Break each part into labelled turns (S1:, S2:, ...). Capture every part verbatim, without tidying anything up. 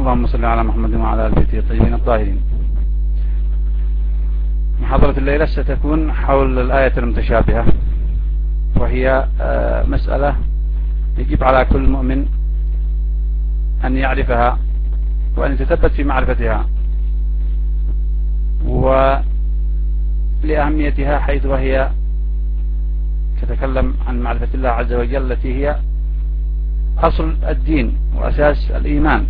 S1: اللهم صل على محمد وعلى آل بيته الطيبين الطاهرين. محاضرة الليلة ستكون حول الآية المتشابهة، وهي مسألة يجب على كل مؤمن أن يعرفها وأن يتثبت في معرفتها ولأهميتها، حيث وهي تتكلم عن معرفة الله عز وجل التي هي أصل الدين وأساس الإيمان.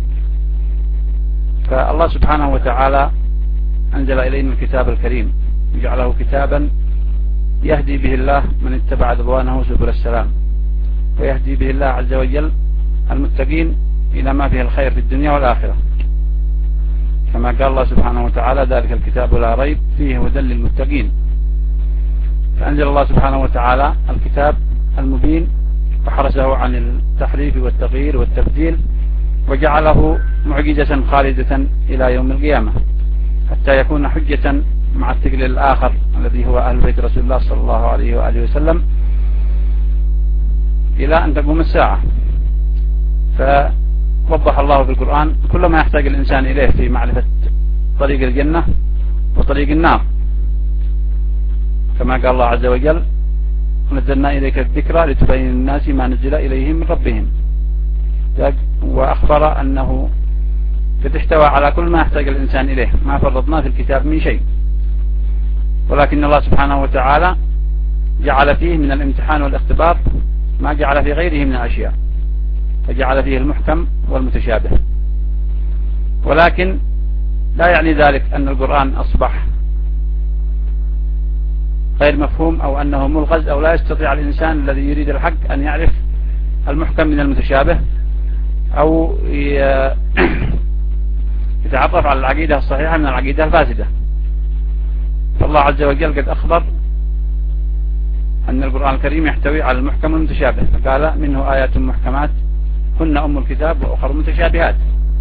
S1: فالله سبحانه وتعالى أنزل إلينا الكتاب الكريم وجعله كتابا يهدي به الله من اتبع رضوانه سبل السلام، ويهدي به الله عز وجل المتقين إلى ما فيه الخير في الدنيا والآخرة، كما قال الله سبحانه وتعالى: ذلك الكتاب لا ريب فيه هدى للمتقين. فأنزل الله سبحانه وتعالى الكتاب المبين وحرسه عن التحريف والتغيير والتبديل، وجعله معجزة خالدة إلى يوم القيامة، حتى يكون حجة مع الثقل الآخر الذي هو أهل بيت رسول الله صلى الله عليه وآله وسلم إلى أن تقوم الساعة. فوضح الله في القرآن كل ما يحتاج الإنسان إليه في معرفة طريق الجنة وطريق النار، كما قال الله عز وجل: ونزلنا إليك الذكرى لتبين الناس ما نزل إليهم من ربهم. وأخبر أنه قد احتوى على كل ما يحتاج الإنسان إليه، ما فرضنا في الكتاب من شيء، ولكن الله سبحانه وتعالى جعل فيه من الامتحان والاختبار ما جعل في غيره من الأشياء، فجعل فيه المحكم والمتشابه. ولكن لا يعني ذلك أن القرآن أصبح غير مفهوم أو أنه ملغز، أو لا يستطيع الإنسان الذي يريد الحق أن يعرف المحكم من المتشابه، أو يتعرف على العقيدة الصحيحة من العقيدة الفاسدة. فالله عز وجل قد أخبر أن القرآن الكريم يحتوي على المحكم والمتشابه، فقال: منه آيات محكمات هن أم الكتاب وأخر متشابهات.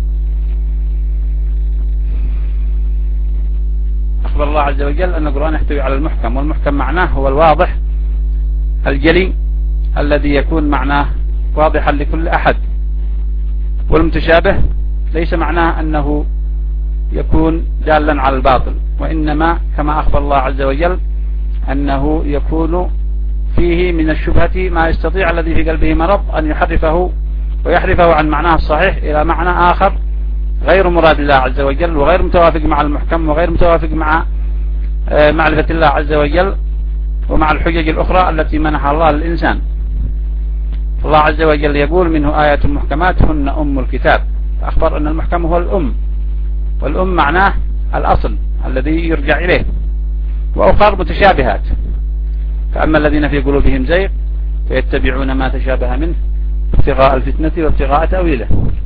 S1: أخبر الله عز وجل أن القرآن يحتوي على المحكم، والمحكم معناه هو الواضح الجلي الذي يكون معناه واضحا لكل أحد، والمتشابه ليس معناه أنه يكون دالا على الباطل، وإنما كما أخبر الله عز وجل أنه يكون فيه من الشبهة ما يستطيع الذي في قلبه مرض أن يحرفه ويحرفه عن معناه الصحيح إلى معنى آخر غير مراد الله عز وجل، وغير متوافق مع المحكم، وغير متوافق مع معرفة الله عز وجل ومع الحجج الأخرى التي منحها الله للإنسان. الله عز وجل يقول: منه آيات محكمات هن أم الكتاب، فأخبر أن المحكم هو الأم، والأم معناه الأصل الذي يرجع إليه، وأخر متشابهات. فأما الذين في قلوبهم زيغ فيتبعون ما تشابه منه ابتغاء الفتنة وابتغاء تأويله.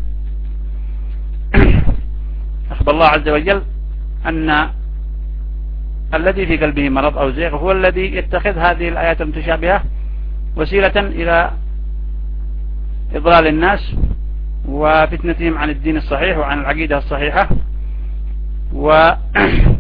S1: أخبر الله عز وجل أن الذي في قلبه مرض أو زيغ هو الذي يتخذ هذه الآيات المتشابهة وسيلة إلى إضلال الناس وفتنتهم عن الدين الصحيح وعن العقيدة الصحيحة، وأن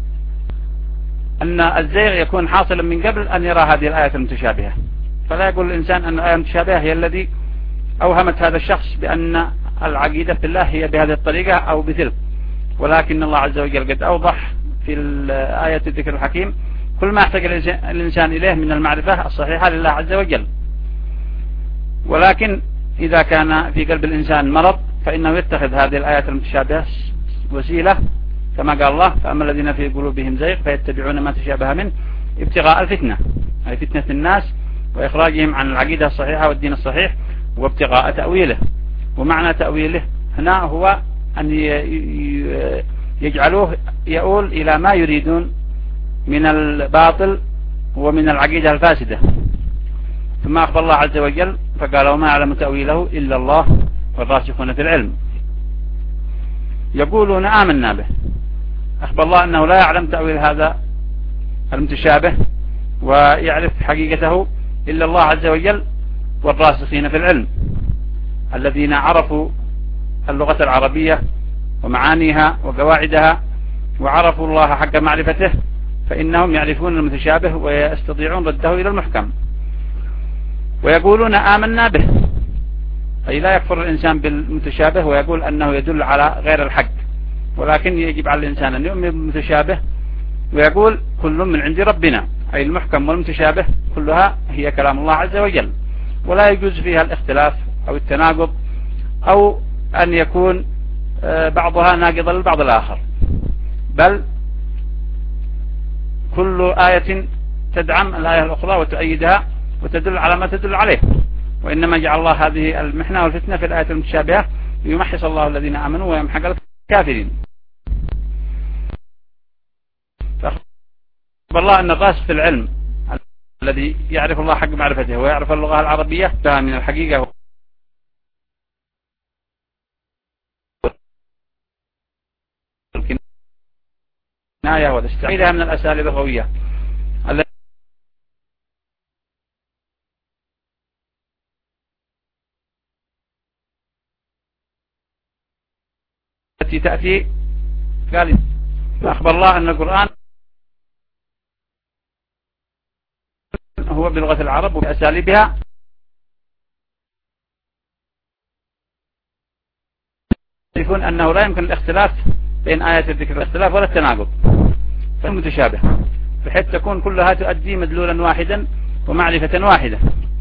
S1: الزيغ يكون حاصلا من قبل أن يرى هذه الآية المتشابهة. فلا يقول الإنسان أن الآية المتشابهة هي الذي أوهمت هذا الشخص بأن العقيدة في الله هي بهذه الطريقة أو بتلك، ولكن الله عز وجل قد أوضح في الآية الذكر الحكيم كل ما يحتاج الإنسان إليه من المعرفة الصحيحة لله عز وجل. ولكن إذا كان في قلب الإنسان مرض فإنه يتخذ هذه الآيات المتشابهة وسيلة، كما قال الله: فأما الذين في قلوبهم زيغ فيتبعون ما تشابه منه ابتغاء الفتنة، أي فتنة الناس وإخراجهم عن العقيدة الصحيحة والدين الصحيح، وابتغاء تأويله. ومعنى تأويله هنا هو أن يجعلوه يؤول إلى ما يريدون من الباطل ومن العقيدة الفاسدة. ثم أخبر الله عز وجل فقال: وما يعلم تأويله إلا الله والراسخون في العلم يقولون آمنا به. أخبر الله أنه لا يعلم تأويل هذا المتشابه ويعرف حقيقته إلا الله عز وجل والراسخين في العلم الذين عرفوا اللغة العربية ومعانيها وقواعدها وعرفوا الله حق معرفته، فإنهم يعرفون المتشابه ويستطيعون رده إلى المحكم. ويقولون آمنا به، أي لا يكفر الإنسان بالمتشابه ويقول أنه يدل على غير الحق، ولكن يجب على الإنسان أن يؤمن بالمتشابه ويقول كل من عند ربنا، أي المحكم والمتشابه كلها هي كلام الله عز وجل، ولا يجوز فيها الاختلاف أو التناقض أو أن يكون بعضها ناقضا للبعض الآخر، بل كل آية تدعم الآية الأخرى وتؤيدها وتدل على ما تدل عليه. وإنما جعل الله هذه المحنة والفتنة في الآية المتشابهة ليمحص الله الذين آمنوا ويمحق الكافرين. فأخبر الله أن الراسخ في العلم الذي يعرف الله حق معرفته ويعرف اللغة العربية فهم من الحقيقة والكناية والاستعارة من الأساليب اللغوية التي تأتي. قال فأخبر الله أن القرآن هو بلغة العرب وبأساليبها يكون أنه لا يمكن الاختلاف بين آيات الذكر الاختلاف ولا التناقض فالمتشابه، بحيث تكون كلها تؤدي مدلولا واحدا ومعرفة واحدة.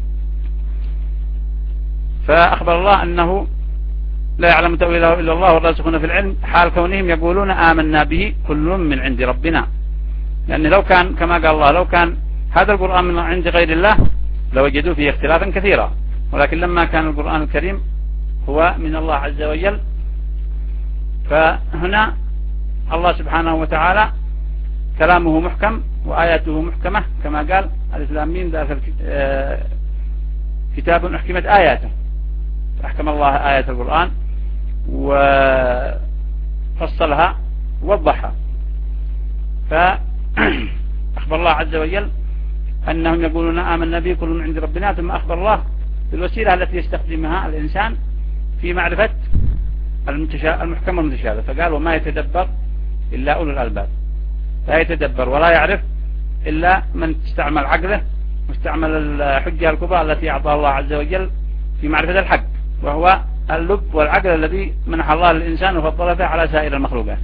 S1: فأخبر الله أنه لا يعلم تأويله إلا الله والراسخون في العلم، حال كونهم يقولون آمنا به كل من عند ربنا، لأن لو كان كما قال الله لو كان هذا القرآن من عند غير الله لوجدوا فيه اختلافا كثيرا، ولكن لما كان القرآن الكريم هو من الله عز وجل فهنا الله سبحانه وتعالى كلامه محكم وآياته محكمة كما قال ألف لام ميم ذلك كتاب أحكمت آياته، أحكم الله آيات القرآن وفصلها ووضحها. فأخبر الله عز وجل أنهم يقولون آمنا به كل من عند ربنا، ثم أخبر الله بالوسيلة التي يستخدمها الإنسان في معرفة المحكم والمتشابه، فقال وما يتدبر إلا أولو الألباب، لا يتدبر ولا يعرف إلا من استعمل عقله واستعمل الحجة الكبرى التي أعطاها الله عز وجل في معرفة الحق، وهو اللب والعقل الذي منح الله للإنسان وفضله به على سائر المخلوقات.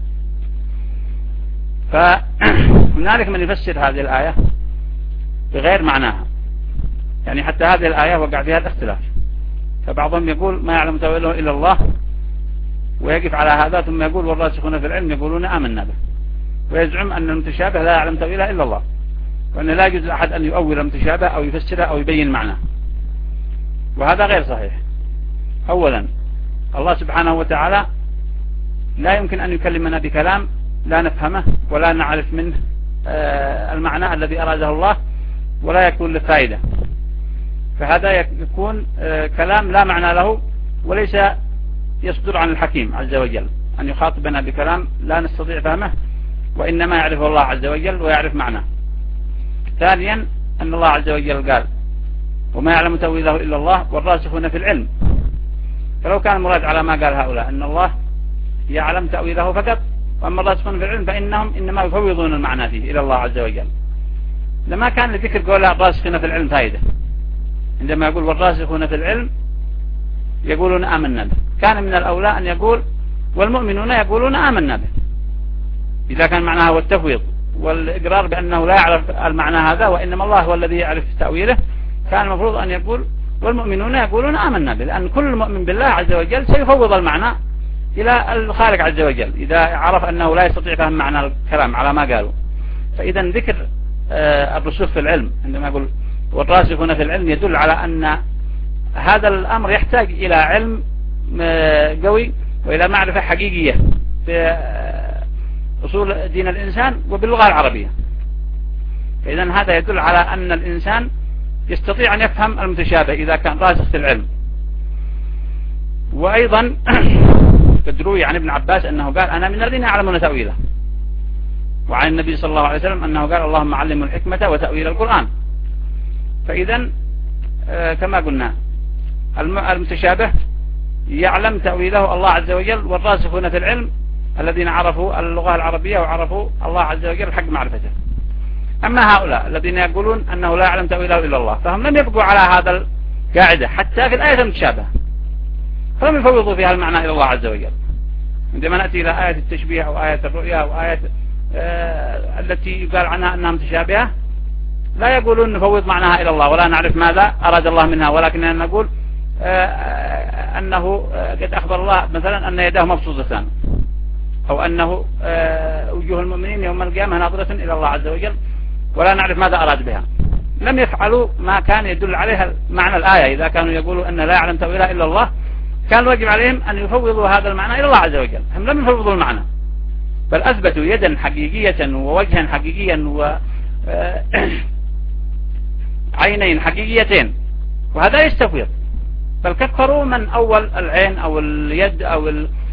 S1: فهنالك من يفسر هذه الآية بغير معناها، يعني حتى هذه الآية وقع فيها الاختلاف، فبعضهم يقول ما يعلم تأويله إلا الله ويقف على هذا، ثم يقول والراسخون في العلم يقولون آمنا به، ويزعم أن المتشابه لا يعلم تأويله إلا الله، وأن لا يجوز أحد أن يؤول المتشابه أو يفسره أو يبين معناه، وهذا غير صحيح. أولا الله سبحانه وتعالى لا يمكن أن يكلمنا بكلام لا نفهمه ولا نعرف منه المعنى الذي أراده الله ولا يكون له فائدة، فهذا يكون كلام لا معنى له وليس يصدر عن الحكيم عز وجل أن يخاطبنا بكلام لا نستطيع فهمه وإنما يعرفه الله عز وجل ويعرف معناه. ثانيا أن الله عز وجل قال وما يعلم تأويله إلا الله والراسخون في العلم، فلو كان المراد على ما قال هؤلاء أن الله يعلم تأويله فقط وأما الراسخون في العلم فإنهم إنما يفوضون المعنى فيه إلى الله عز وجل، لما كان لذكر قول الراسخون في العلم فائدة. عندما يقول والراسخون في العلم يقولون آمنا به، كان من الأولى أن يقول والمؤمنون يقولون آمنا به، إذا كان معناها هو التفويض والإقرار بأنه لا يعرف المعنى هذا وإنما الله هو الذي يعرف تأويله، كان المفروض أن يقول والمؤمنون يقولون آمنا به، لأن كل مؤمن بالله عز وجل سيفوض المعنى إلى الخالق عز وجل إذا عرف أنه لا يستطيع فهم معنى الكلام على ما قالوا. فإذا ذكر الرسوخ في العلم عندما يقول والراسخون في العلم يدل على أن هذا الأمر يحتاج إلى علم قوي وإلى معرفة حقيقية في أصول دين الإنسان وباللغة العربية. فإذا هذا يدل على أن الإنسان يستطيع أن يفهم المتشابه إذا كان راسخ في العلم. وأيضا قد روي عن ابن عباس أنه قال أنا من الذين يعلمون تأويله، وعن النبي صلى الله عليه وسلم أنه قال اللهم علم الحكمة وتأويل القرآن. فإذا كما قلنا المتشابه يعلم تأويله الله عز وجل، والراسخون في العلم الذين عرفوا اللغة العربية وعرفوا الله عز وجل حق معرفته. أما هؤلاء الذين يقولون أنه لا يعلم تأويله إلا الله فهم لم يبقوا على هذا القاعدة حتى في الآية المتشابهة، فلم يفوضوا فيها المعنى إلى الله عز وجل. عندما نأتي إلى آية التشبيه أو آية الرؤيا أو آية آه التي يقال عنها أنها متشابهة، لا يقولون نفوض معناها إلى الله ولا نعرف ماذا أراد الله منها، ولكننا نقول آه أنه قد أخبر الله مثلا أن يداه مبسوطتان، أو أنه آه وجوه المؤمنين يوم القيامة ناظرة إلى الله عز وجل، ولا نعرف ماذا أراد بها. لم يفعلوا ما كان يدل عليها معنى الآية. إذا كانوا يقولوا أن لا يعلم تأويلها إلا الله، كان واجب عليهم أن يفوضوا هذا المعنى إلى الله عز وجل. هم لم يفوضوا المعنى، بل أثبتوا يدا حقيقية ووجها حقيقيا وعينين حقيقيتين، وهذا يستفيض. بل كفروا من أول العين أو اليد أو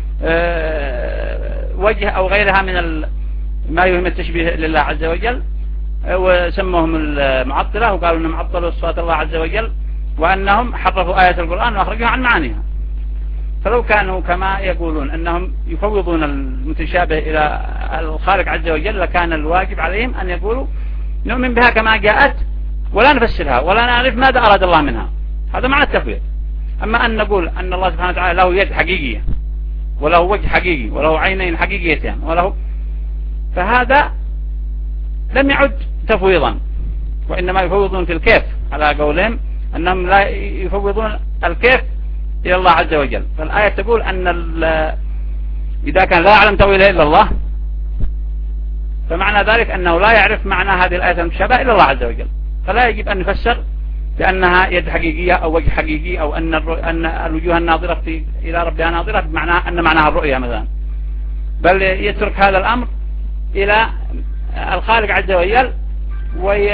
S1: الوجه أو غيرها من ما يهم التشبيه لله عز وجل، وسموهم المعطلة وقالوا أنهم عطلوا صفات الله عز وجل، وأنهم حرفوا آية القرآن وأخرجوها عن معانيها. فلو كانوا كما يقولون أنهم يفوضون المتشابه إلى الخالق عز وجل، لكان الواجب عليهم أن يقولوا نؤمن بها كما جاءت ولا نفسرها ولا نعرف ماذا أراد الله منها. هذا معنى التفويض. أما أن نقول أن الله سبحانه وتعالى له يد حقيقية وله وجه حقيقي وله عينين حقيقيتين وله، فهذا لم يعد تفويضا، وإنما يفوضون في الكيف على قولهم أنهم لا يفوضون الكيف إلى الله عز وجل. فالآية تقول أن إذا كان لا يعلم تأويله إلا الله، فمعنى ذلك أنه لا يعرف معنى هذه الآية المشابهة إلا الله عز وجل، فلا يجب أن نفسر بأنها يد حقيقية أو وجه حقيقي أو أن أن الوجوه الناظرة في إلى ربها ناظرة بمعنى أن معناها الرؤية مثلا، بل يترك هذا الأمر إلى الخالق عز وجل وي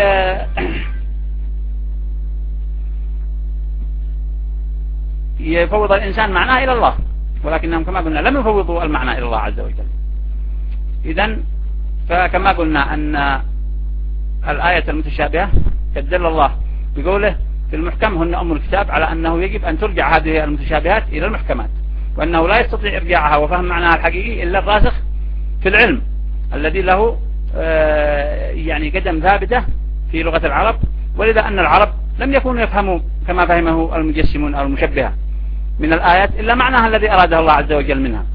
S1: يفوض الإنسان معناه إلى الله، ولكنهم كما قلنا لم يفوضوا المعنى إلى الله عز وجل. إذن فكما قلنا أن الآية المتشابهة دل الله بقوله في المحكم هن أم الكتاب على أنه يجب أن ترجع هذه المتشابهات إلى المحكمات، وأنه لا يستطيع إرجاعها وفهم معناها الحقيقي إلا الراسخ في العلم الذي له يعني قدم ثابتة في لغة العرب، ولذا أن العرب لم يكونوا يفهموا كما فهمه المجسمون أو المشبهة من الآيات إلا معناها الذي أراده الله عز وجل منها.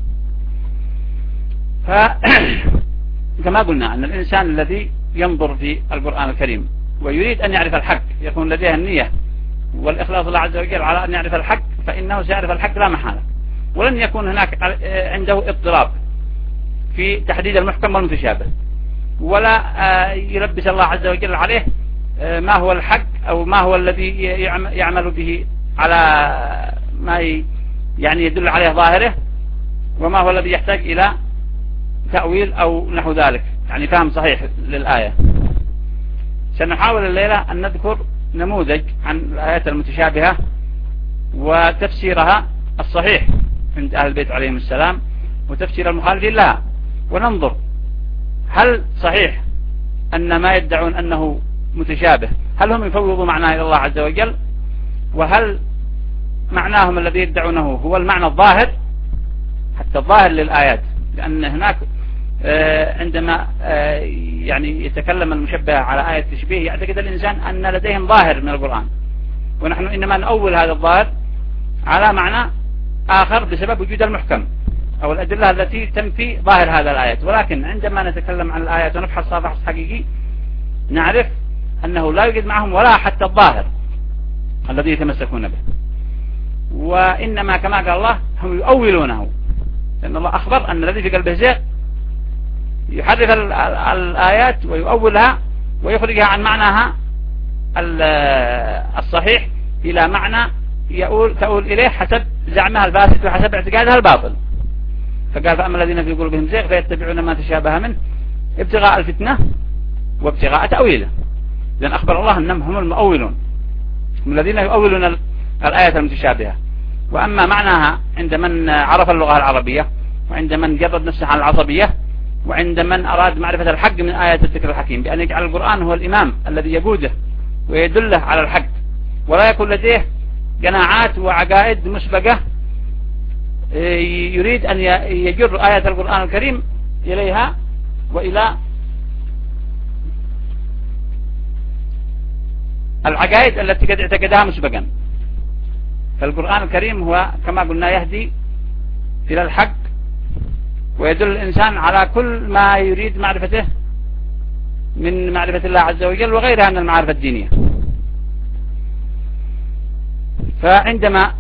S1: فكما قلنا أن الإنسان الذي ينظر في القرآن الكريم ويريد أن يعرف الحق، يكون لديه النية والإخلاص الله عز وجل على أن يعرف الحق، فإنه سيعرف الحق لا محالة، ولن يكون هناك عنده اضطراب في تحديد المحكم والمتشابه، ولا يلبس الله عز وجل عليه ما هو الحق أو ما هو الذي يعمل به على ما يعني يدل عليه ظاهره، وما هو الذي يحتاج إلى تأويل أو نحو ذلك، يعني فهم صحيح للآية. سنحاول الليلة أن نذكر نموذج عن الآيات المتشابهة وتفسيرها الصحيح عند أهل البيت عليهم السلام وتفسير المخالفين لها، وننظر هل صحيح أن ما يدعون أنه متشابه هل هم يفوضوا معناه إلى الله عز وجل، وهل معناهم الذي يدعونه هو المعنى الظاهر حتى الظاهر للآيات، لأن هناك عندما يعني يتكلم المشبه على آية تشبيه يعتقد الإنسان أن لديهم ظاهر من القرآن، ونحن إنما نأول هذا الظاهر على معنى آخر بسبب وجود المحكم أو الأدلة التي تنفي ظاهر هذا الآيات. ولكن عندما نتكلم عن الآيات ونبحثها بحث حقيقي نعرف أنه لا يوجد معهم ولا حتى الظاهر الذي يتمسكون به، وإنما كما قال الله هم يؤولونه، لأن الله أخبر أن الذي في قلبه زيغ يحرف الآيات ويؤولها ويخرجها عن معناها الصحيح إلى معنى يؤول تؤول إليه حسب زعمها الفاسد وحسب اعتقادها الباطل. فقال فأما الذين في قلوبهم زيغ فيتبعون ما تشابه منه ابتغاء الفتنة وابتغاء تأويله. لأن أخبر الله أنهم هم المؤولون، هم الذين يؤولون الآية المتشابهة. وأما معناها عند من عرف اللغة العربية، وعند من جرد نفسه عن العصبية، وعند من أراد معرفة الحق من آيات الذكر الحكيم، بأن يجعل القرآن هو الإمام الذي يقوده ويدله على الحق، ولا يكون لديه قناعات وعقائد مسبقة يريد أن يجر آية القرآن الكريم إليها وإلى العقائد التي قد اعتقدها مسبقا. فالقرآن الكريم هو كما قلنا يهدي إلى الحق ويدل الإنسان على كل ما يريد معرفته من معرفة الله عز وجل وغيرها من المعارف الدينية. فعندما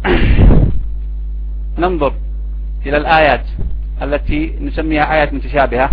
S1: ننظر إلى الآيات التي نسميها آيات متشابهة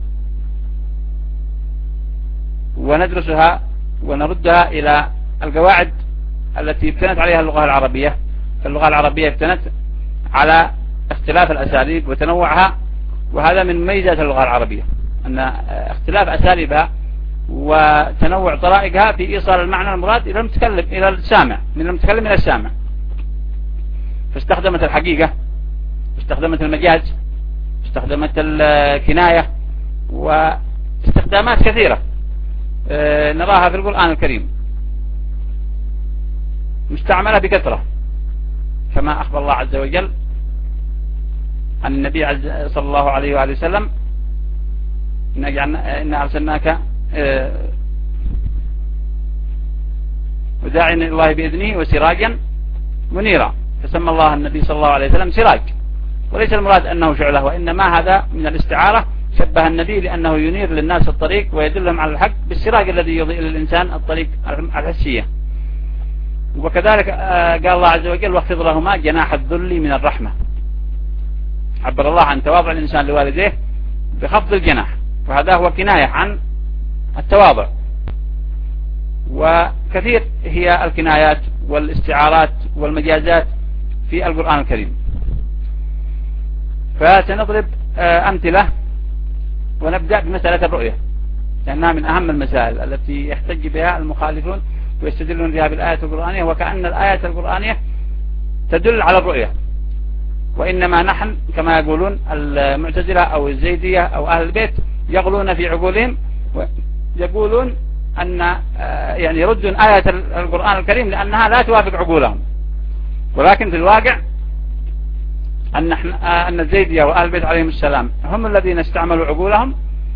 S1: وندرسها ونردها إلى القواعد التي ابتنت عليها اللغة العربية، فاللغة العربية ابتنت على اختلاف الأساليب وتنوعها، وهذا من ميزات اللغة العربية أن اختلاف أساليبها وتنوع طرائقها في إيصال المعنى المراد إلى المتكلم إلى السامع، من المتكلم إلى السامع. فاستخدمت الحقيقة، استخدمت المجاز، استخدمت الكناية، واستخدامات كثيرة نراها في القرآن الكريم مستعملة بكثرة، كما أخبر الله عز وجل عن النبي صلى الله عليه وآله وسلم إن أرسلناك وداعيا إلى الله بإذنه وسراجا منيرا، فسمى الله النبي صلى الله عليه وسلم سراج، وليس المراد أنه شعلة، وإنما هذا من الاستعارة، شبه النبي لأنه ينير للناس الطريق ويدلهم على الحق بالسراج الذي يضيء للإنسان الطريق الحسية. وكذلك قال الله عز وجل واخفض لهما جناح الذل من الرحمة، عبر الله عن تواضع الإنسان لوالديه بخفض الجناح، وهذا هو كناية عن التواضع. وكثير هي الكنايات والاستعارات والمجازات في القرآن الكريم. فسنضرب أمثلة ونبدأ بمسألة الرؤية، لأنها من أهم المسائل التي يحتج بها المخالفون ويستدلون بها بالآية القرآنية، وكأن الآية القرآنية تدل على الرؤية، وإنما نحن كما يقولون المعتزلة أو الزيدية أو أهل البيت يغلون في عقولهم ويقولون أن يعني يردون آية القرآن الكريم لأنها لا توافق عقولهم، ولكن في الواقع أن أن الزيدية وأهل البيت عليهم السلام هم الذين استعملوا عقولهم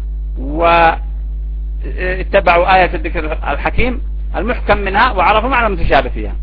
S1: واتبعوا آية الذكر الحكيم المحكم منها وعرفوا معنى المتشابه فيها.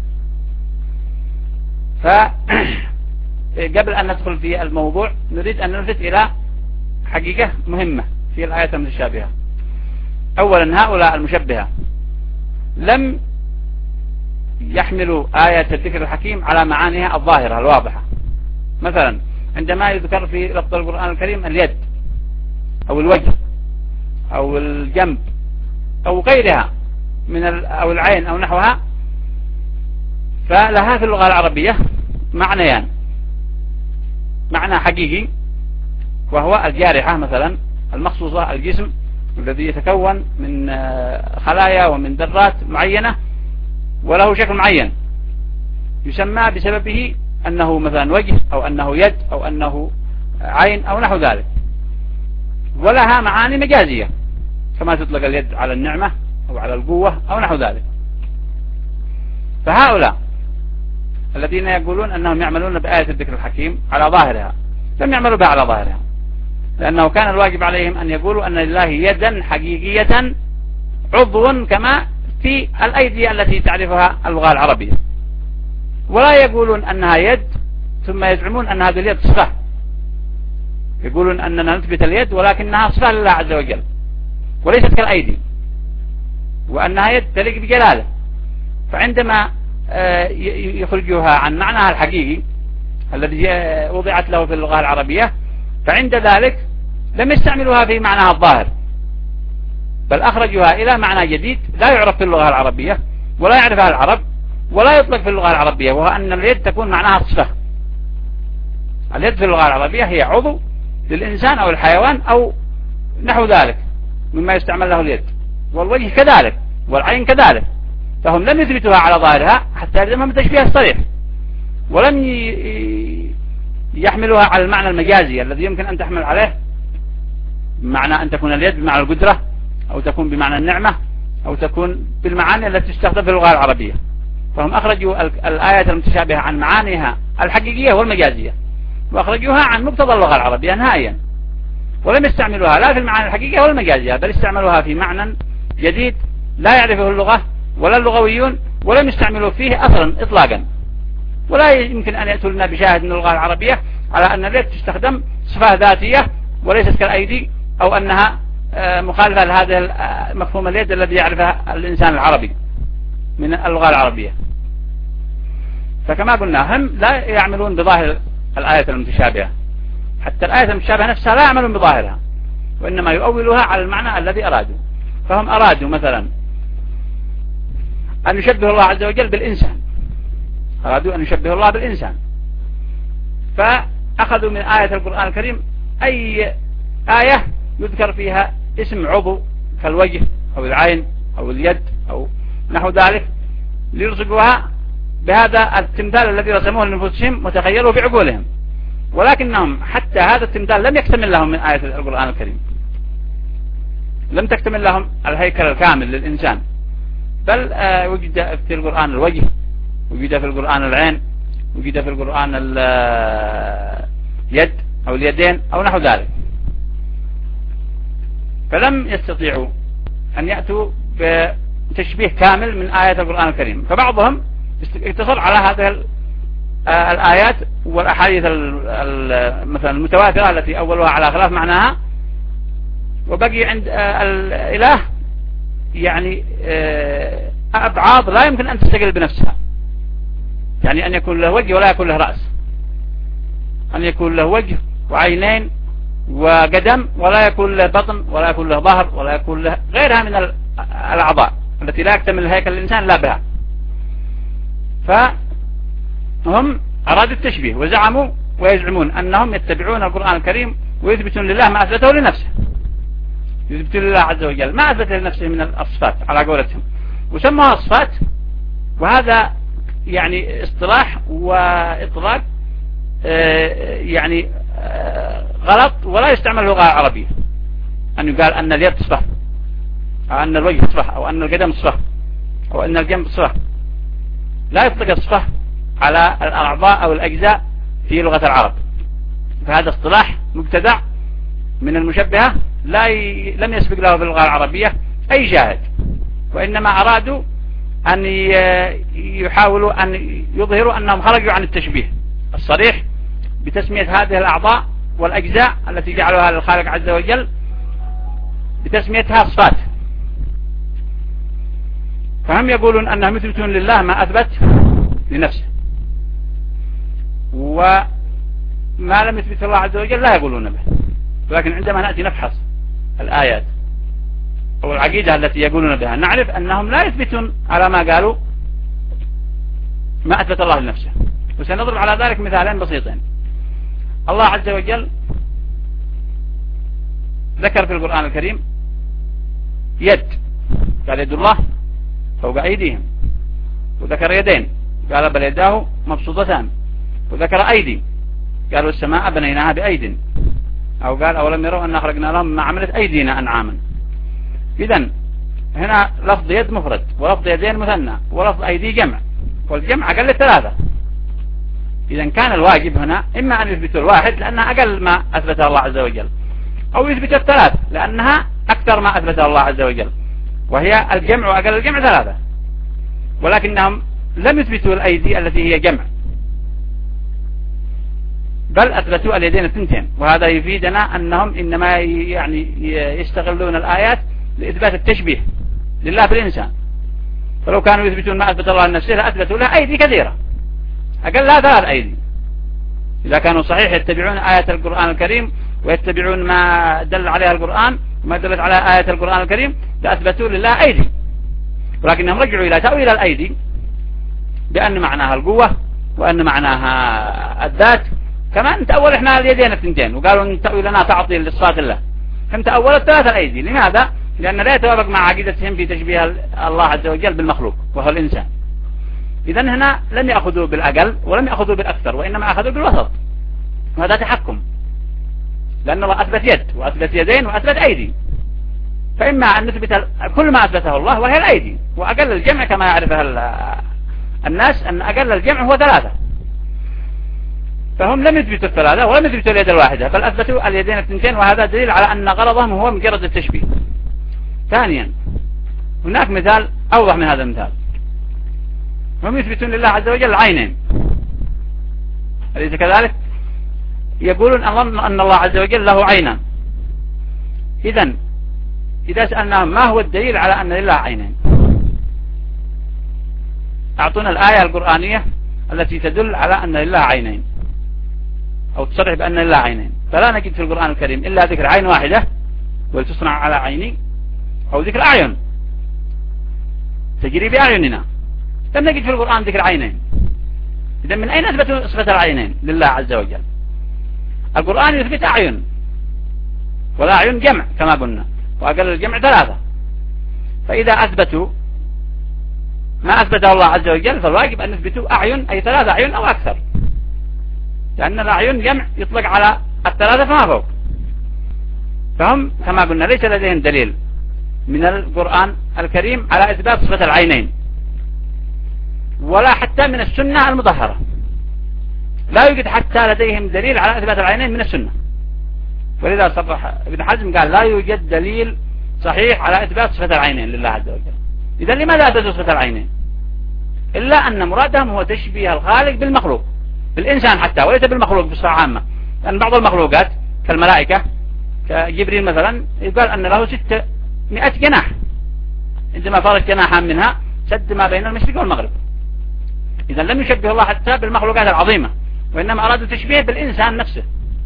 S1: فقبل أن ندخل في الموضوع نريد أن نلفت إلى حقيقة مهمة في الآية المتشابهة. أولا هؤلاء المشبهة لم يحملوا آية الذكر الحكيم على معانيها الظاهرة الواضحة. مثلا عندما يذكر في لفظ القرآن الكريم اليد أو الوجه أو الجنب أو غيرها من أو العين أو نحوها، فلها في اللغة العربية معنيان: معنى حقيقي وهو الجارحة مثلا المخصوصة، الجسم الذي يتكون من خلايا ومن ذرات معينة وله شكل معين يسمى بسببه أنه مثلا وجه أو أنه يد أو أنه عين أو نحو ذلك. ولها معاني مجازية كما تطلق اليد على النعمة أو على القوة أو نحو ذلك. فهؤلاء الذين يقولون أنهم يعملون بآية الذكر الحكيم على ظاهرها لم يعملوا بها على ظاهرها، لأنه كان الواجب عليهم أن يقولوا أن لله يدا حقيقية عضو كما في الأيدي التي تعرفها اللغة العربية، ولا يقولون أنها يد ثم يزعمون أن هذه اليد صفة. يقولون أننا نثبت اليد ولكنها صفة لله عز وجل وليست كالأيدي، وأنها يد تليق بجلاله. فعندما يخرجوها عن معناها الحقيقي الذي وضعت له في اللغة العربية، فعند ذلك لم يستعملوها في معناها الظاهر، بل أخرجوها إلى معنى جديد لا يعرف في اللغة العربية ولا يعرفها العرب ولا يطلق في اللغة العربية، وهو أن اليد تكون معناها صفة. اليد في اللغة العربية هي عضو للإنسان أو الحيوان أو نحو ذلك مما يستعمل له اليد، والوجه كذلك والعين كذلك. فهم لم يثبتوها على ظاهرها حتى يلزمهم التشبيه الصريح، ولم يحملوها على المعنى المجازي الذي يمكن أن تحمل عليه، بمعنى أن تكون اليد بمعنى القدرة أو تكون بمعنى النعمة أو تكون بالمعاني التي تستخدم في اللغة العربية. فهم أخرجوا الآيات المتشابهة عن معانيها الحقيقية والمجازية، وأخرجوها عن مقتضى اللغة العربية نهائيا، ولم يستعملوها لا في المعاني الحقيقية ولا المجازية، بل استعملوها في معنى جديد لا يعرفه اللغة ولا اللغويون، ولم يستعملوا فيه أصلا إطلاقا. ولا يمكن أن يأتوا لنا بشاهد من اللغة العربية على أن اليد تستخدم صفة ذاتية وليست كالأيدي، أو أنها مخالفة لهذا مفهوم اليد الذي يعرفها الإنسان العربي من اللغة العربية. فكما قلنا هم لا يعملون بظاهر الآية المتشابهة، حتى الآية المتشابهة نفسها لا يعملون بظاهرها، وإنما يؤولها على المعنى الذي أرادوا. فهم أرادوا مثلا أن يشبه الله عز وجل بالإنسان، أرادوا أن يشبه الله بالإنسان، فأخذوا من آية القرآن الكريم أي آية يذكر فيها اسم عضو كالوجه أو العين أو اليد أو نحو ذلك ليرزقوها بهذا التمثال الذي رسموه لنفسهم وتخيلوا بعقولهم، ولكنهم حتى هذا التمثال لم يكتمل لهم من آية القرآن الكريم، لم تكتمل لهم الهيكل الكامل للإنسان، بل آه وجد في القرآن الوجه، وجد في القرآن العين، وجد في القرآن اليد أو اليدين أو نحو ذلك، فلم يستطيعوا أن يأتوا بتشبيه كامل من آيات القرآن الكريم. فبعضهم اتصل على هذه الآيات والأحاديث مثلا المتواترة التي أولها على خلاف معناها، وبقي عند الإله يعني أبعاض لا يمكن أن تستقل بنفسها، يعني أن يكون له وجه ولا يكون له رأس، أن يكون له وجه وعينين وقدم ولا يكون له بطن ولا يكون له ظهر ولا يكون له غيرها من الأعضاء التي لا يكتمل هيكل الإنسان لا بها. فهم أرادوا التشبيه وزعموا ويزعمون أنهم يتبعون القرآن الكريم ويثبتون لله ما أثبته لنفسه، يثبتون لله عز وجل ما أثبته لنفسه من الصفات على قولتهم، وسموها الصفات، وهذا يعني اصطلاح وإطلاق يعني غلط ولا يستعمل اللغة العربية، أن يقال أن اليد صفة أو أن الوجه صفة أو أن القدم صفة أو أن الجنب صفة، لا يطلق الصفة على الأعضاء أو الأجزاء في لغة العرب. فهذا اصطلاح مبتدع من المشبهة لا ي... لم يسبق له في اللغة العربية أي شاهد، وإنما أرادوا أن ي... يحاولوا أن يظهروا أنهم خرجوا عن التشبيه الصريح بتسمية هذه الأعضاء والأجزاء التي جعلها للخالق عز وجل بتسميتها صفات. فهم يقولون أنهم يثبتون لله ما أثبت لنفسه، وما لم يثبت الله عز وجل لا يقولون به. ولكن عندما نأتي نفحص الآيات أو العقيدة التي يقولون بها نعرف أنهم لا يثبتون على ما قالوا ما أثبت الله لنفسه. وسنضرب على ذلك مثالين بسيطين. الله عز وجل ذكر في القرآن الكريم يد، قال يد الله فوق أيديهم، وذكر يدين قال بل يداه مبسوطتان، وذكر أيدي قالوا السماء بنيناها بأيد، أو قال أولم يروا أن خلقنا لهم ما عملت أيدينا أنعاما. إذن هنا لفظ يد مفرد ولفظ يدين مثنى ولفظ أيدي جمع، والجمع أقل الثلاثة. إذن كان الواجب هنا إما أن يثبتوا الواحد لأنها أقل ما أثبتها الله عز وجل، أو يثبت الثلاث لأنها أكثر ما أثبتها الله عز وجل، وهي الجمع وأقل الجمع ثلاثة. ولكنهم لم يثبتوا الأيدي التي هي جمع، بل أثبتوا اليدين الثنتين. وهذا يفيدنا أنهم إنما يعني يستغلون الآيات لإثبات التشبيه لله بالإنسان. فلو كانوا يثبتون ما أثبت الله لنفسه لأثبتوا له أيدي كثيرة، أقل لا ثلاث أيدي. إذا كانوا صحيح يتبعون آية القرآن الكريم ويتبعون ما دل عليها القرآن وما دلت على آية القرآن الكريم لأثبتوا لله أيدي، ولكنهم رجعوا إلى تأويل الأيدي بأن معناها القوة وأن معناها الذات. كمان تأول إحنا اليدين الثنتين وقالوا أن تأويلنا تعطيل للصفات الله، هم تأولت ثلاثة الأيدي. لماذا؟ لأن لا يتوافق مع عقيدتهم في تشبيه الله عز وجل بالمخلوق وهو الإنسان. إذن هنا لم يأخذوا بالأقل ولم يأخذوا بالأكثر، وإنما أخذوا بالوسط، وهذا تحكم، لأن الله أثبت يد وأثبت يدين وأثبت أيدي. فإما أن نثبت كل ما أثبته الله وهي الأيدي، وأقل الجمع كما يعرفها الناس أن أقل الجمع هو ثلاثة. فهم لم يثبتوا الثلاثة ولم يثبتوا اليد الواحدة، بل أثبتوا اليدين الثنتين، وهذا دليل على أن غرضهم هو مجرد التشبيه. ثانيا هناك مثال أوضح من هذا المثال، هم يثبتون لله عز وجل عينين، أليس كذلك؟ يقولون أن الله عز وجل له عينان. إذن إذا سألناهم ما هو الدليل على أن لله عينين، أعطونا الآية القرآنية التي تدل على أن لله عينين أو تصرح بأن لله عينين. فلا نجد في القرآن الكريم إلا ذكر عين واحدة ولتصنع على عيني، أو ذكر أعين تجري بأعيننا. لم نجد في القرآن ذكر عينين. إذا من أين أثبتوا صفة العينين لله عز وجل؟ القرآن يثبت أعين، ولا أعين جمع كما قلنا، وأقل الجمع ثلاثة. فإذا أثبتوا ما أثبته الله عز وجل فالواجب أن نثبتوا أعين، أي ثلاثة أعين أو أكثر، لأن الأعين جمع يطلق على الثلاثة فما فوق. فهم كما قلنا ليس لديهم دليل من القرآن الكريم على إثبات صفة العينين، ولا حتى من السنة المطهرة. لا يوجد حتى لديهم دليل على إثبات العينين من السنة. ولذا صرح ابن حزم قال لا يوجد دليل صحيح على إثبات صفة العينين لله عز وجل. إذا لماذا أثبتوا صفة العينين؟ إلا أن مرادهم هو تشبيه الخالق بالمخلوق، بالإنسان حتى، وليس بالمخلوق بصفة عامة. لأن بعض المخلوقات كالملائكة كجبريل مثلا يقال أن له ستمائة جناح، عندما فرج جناحا منها سد ما بين المشرق والمغرب. إذا لم يشبه الله حتى بالمخلوقات العظيمة، وإنما أرادوا تشبيه بالإنسان نفسه.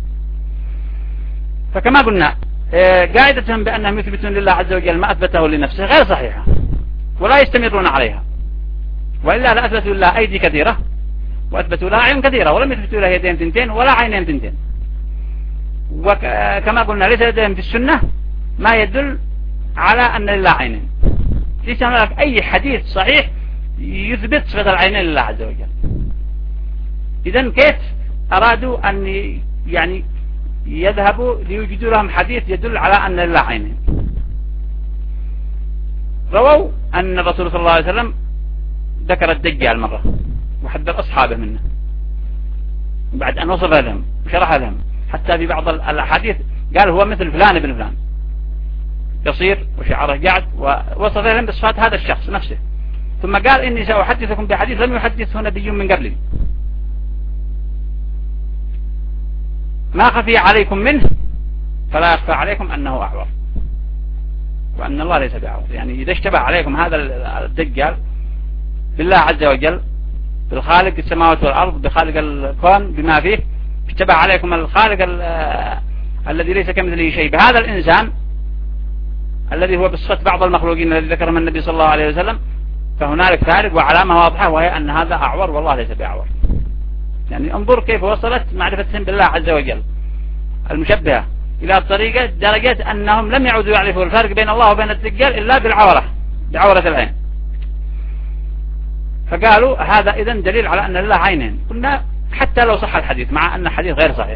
S1: فكما قلنا قاعدتهم بأنهم يثبتون لله عز وجل ما أثبته لنفسه غير صحيحة، ولا يستمرون عليها. وإلا لا أثبتوا لله أيدي كثيرة وأثبتوا لها أعين كثيرة، ولم يثبتوا لها يدين تنتين ولا عينين تنتين. وكما قلنا ليس لديهم في السنة ما يدل على أن لله عينين. ليس هناك أي حديث صحيح يثبت صفة العينين لله عز وجل. إذن كيف أرادوا أن يعني يذهبوا ليوجدوا لهم حديث يدل على أن لله عينين؟ رووا أن الرسول صلى الله عليه وسلم ذكر الدجال مرة وحذر أصحابه منه بعد أن وصف لهم وشرح لهم، حتى في بعض الأحاديث قال هو مثل فلان ابن فلان، قصير وشعره قاعد، ووصف لهم بصفات هذا الشخص نفسه. ثم قال إني سأحدثكم بحديث لم يحدثه نبي من قبلي ما خفي عليكم منه فلا يخفى عليكم أنه أعور، وأن الله ليس بأعور. يعني إذا اشتبه عليكم هذا الدجال بالله عز وجل، بالخالق السماوات والأرض، بخالق الكون بما فيه، اشتبه عليكم الخالق الذي ليس كمثله شيء بهذا الإنسان الذي هو بصفة بعض المخلوقين الذي ذكرهم النبي صلى الله عليه وسلم، فهنالك فارق وعلامة واضحة، وهي أن هذا أعور والله ليس بأعور. يعني انظر كيف وصلت معرفتهم بالله عز وجل المشبهة إلى الطريقة درجة أنهم لم يعودوا يعرفوا الفرق بين الله وبين الدجال إلا بالعورة، بعورة العين. فقالوا هذا إذن دليل على أن لله عينين. قلنا حتى لو صح الحديث، مع أن الحديث غير صحيح،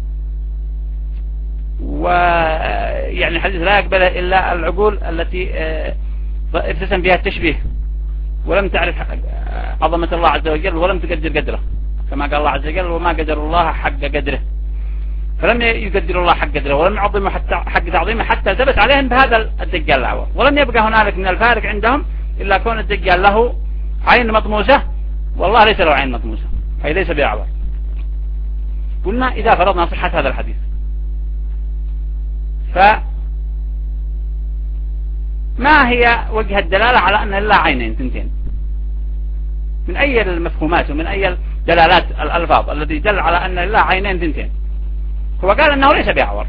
S1: ويعني الحديث لا يقبل إلا العقول التي ارتسم بها التشبيه ولم تعرف عظمة الله عز وجل ولم تقدر قدره، كما قال الله عز وجل وما قدر الله حق قدره. فلم يقدر الله حق قدره ولم يعظمه حتى حق تعظيمه، حتى ثبت عليهم بهذا الدجال الأعور. ولم يبقى هنالك من الفارق عندهم إلا كون الدجال له عين مطموسة والله ليس له عين مطموسة، أي ليس بأعور. قلنا إذا فرضنا صحة هذا الحديث، فما هي وجه الدلالة على أن لله عينين تنتين؟ من أي المفهومات ومن أي دلالات الألفاظ الذي دل على أن لله عينين تنتين؟ هو قال أنه ليس بأعور،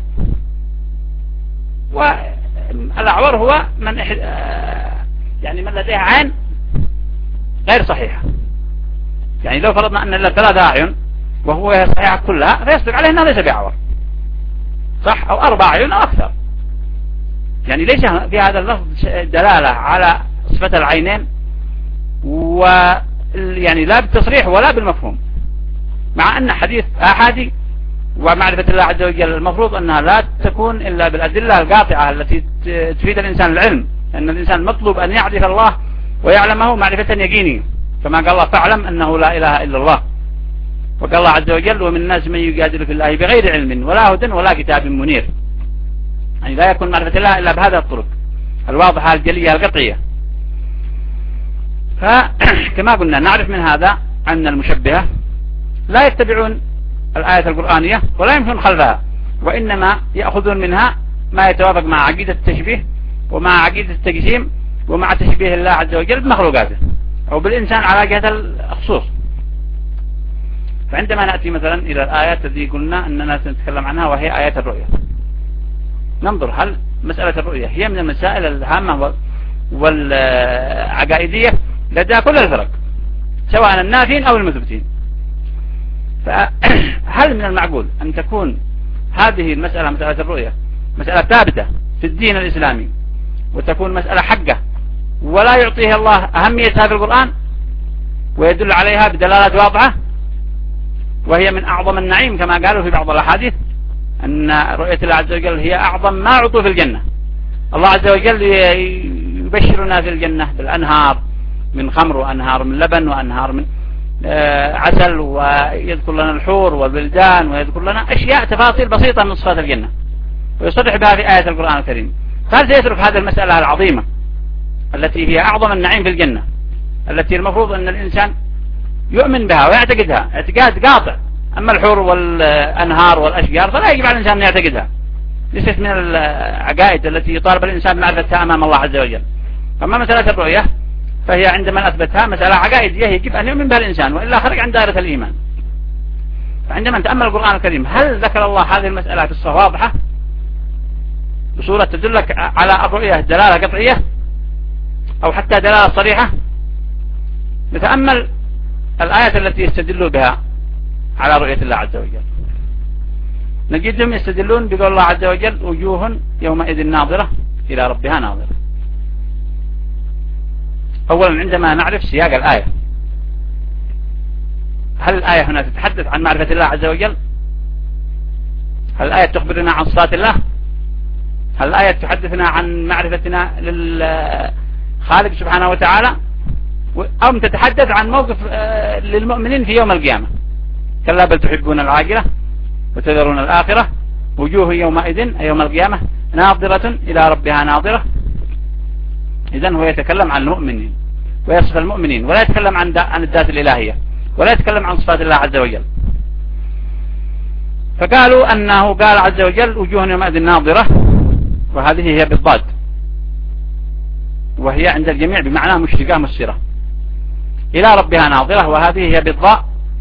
S1: والأعور هو من يعني من لديه عين غير صحيحة. يعني لو فرضنا أن له ثلاثة أعين وهو صحيحة كلها فيصدق عليه أنه ليس بأعور، صح؟ أو أربع أعين أو أكثر. يعني ليس في هذا اللفظ دلالة على صفة العينين، و يعني لا بالتصريح ولا بالمفهوم، مع أن حديث أحادي ومعرفة الله عز وجل المفروض أنها لا تكون إلا بالأدلة القاطعة التي تفيد الإنسان العلم، أن الإنسان مطلوب أن يعرف الله ويعلمه معرفة يقينية، كما قال الله فاعلم أنه لا إله إلا الله. وقال الله عز وجل ومن الناس من يجادل في الله بغير علم ولا هدى ولا كتاب منير. يعني لا يكون معرفة الله إلا بهذه الطرق الواضحة الجلية القطعية. فكما قلنا نعرف من هذا أن المشبهة لا يتبعون الآية القرآنية ولا يمكن خلفها، وإنما يأخذون منها ما يتوافق مع عقيدة التشبيه ومع عقيدة التقسيم ومع تشبيه الله عز وجل بمخلوقاته أو بالإنسان على جهة الخصوص. فعندما نأتي مثلا إلى الآيات التي قلنا أننا سنتكلم عنها وهي آيات الرؤية، ننظر هل مسألة الرؤية هي من المسائل الهامة والعقائدية لدى كل الفرق سواء النافين أو المثبتين. فهل من المعقول أن تكون هذه المسألة مسألة الرؤية مسألة ثابتة في الدين الإسلامي وتكون مسألة حقة ولا يعطيها الله أهميتها في القرآن ويدل عليها بدلالات واضحة، وهي من أعظم النعيم كما قالوا في بعض الأحاديث أن رؤية الله عز وجل هي أعظم ما عطوا في الجنة. الله عز وجل يبشرنا في الجنة بالأنهار من خمر وأنهار من لبن وأنهار من عسل، ويذكر لنا الحور والبلدان ويذكر لنا أشياء تفاصيل بسيطة من صفات الجنة ويصرح بها في آية القرآن الكريم. فهل سيترك هذه المسألة العظيمة التي هي أعظم النعيم في الجنة التي المفروض أن الإنسان يؤمن بها ويعتقدها اعتقاد قاطع؟ أما الحور والأنهار والأشجار فلا يجب على الإنسان أن يعتقدها، ليست من العقائد التي يطالب الإنسان بمعرفتها أمام الله عز وجل. أما مسألة الرؤية فهي عندما أثبتها مسألة عقائدية يجب أن يؤمن بها الإنسان وإلا خرج عن دائرة الإيمان. فعندما نتأمل القرآن الكريم هل ذكر الله هذه المسألة في الصورة واضحة بصورة تدلك على الرؤية دلالة قطعية أو حتى دلالة صريحة؟ نتأمل الآية التي يستدلوا بها على رؤية الله عز وجل، نجدهم يستدلون بقول الله عز وجل وجوه يومئذ ناظرة إلى ربها ناظرة. أولا عندما نعرف سياق الآية، هل الآية هنا تتحدث عن معرفة الله عز وجل؟ هل الآية تخبرنا عن صفات الله؟ هل الآية تحدثنا عن معرفتنا للخالق سبحانه وتعالى؟ أم تتحدث عن موقف للمؤمنين في يوم القيامة؟ كلا بل تحبون العاجلة وتذرون الآخرة وجوه يومئذ يوم القيامة ناظرة إلى ربها ناظرة. إذن هو يتكلم عن المؤمنين ويصف المؤمنين ولا يتكلم عن عن الذات الإلهية ولا يتكلم عن صفات الله عز وجل. فقالوا أنه قال عز وجل وجوه يومئذ ناظرة، وهذه هي بالضاد وهي عند الجميع بمعنى مشرقة مسرة، إلى ربها ناظرة وهذه هي بالضاء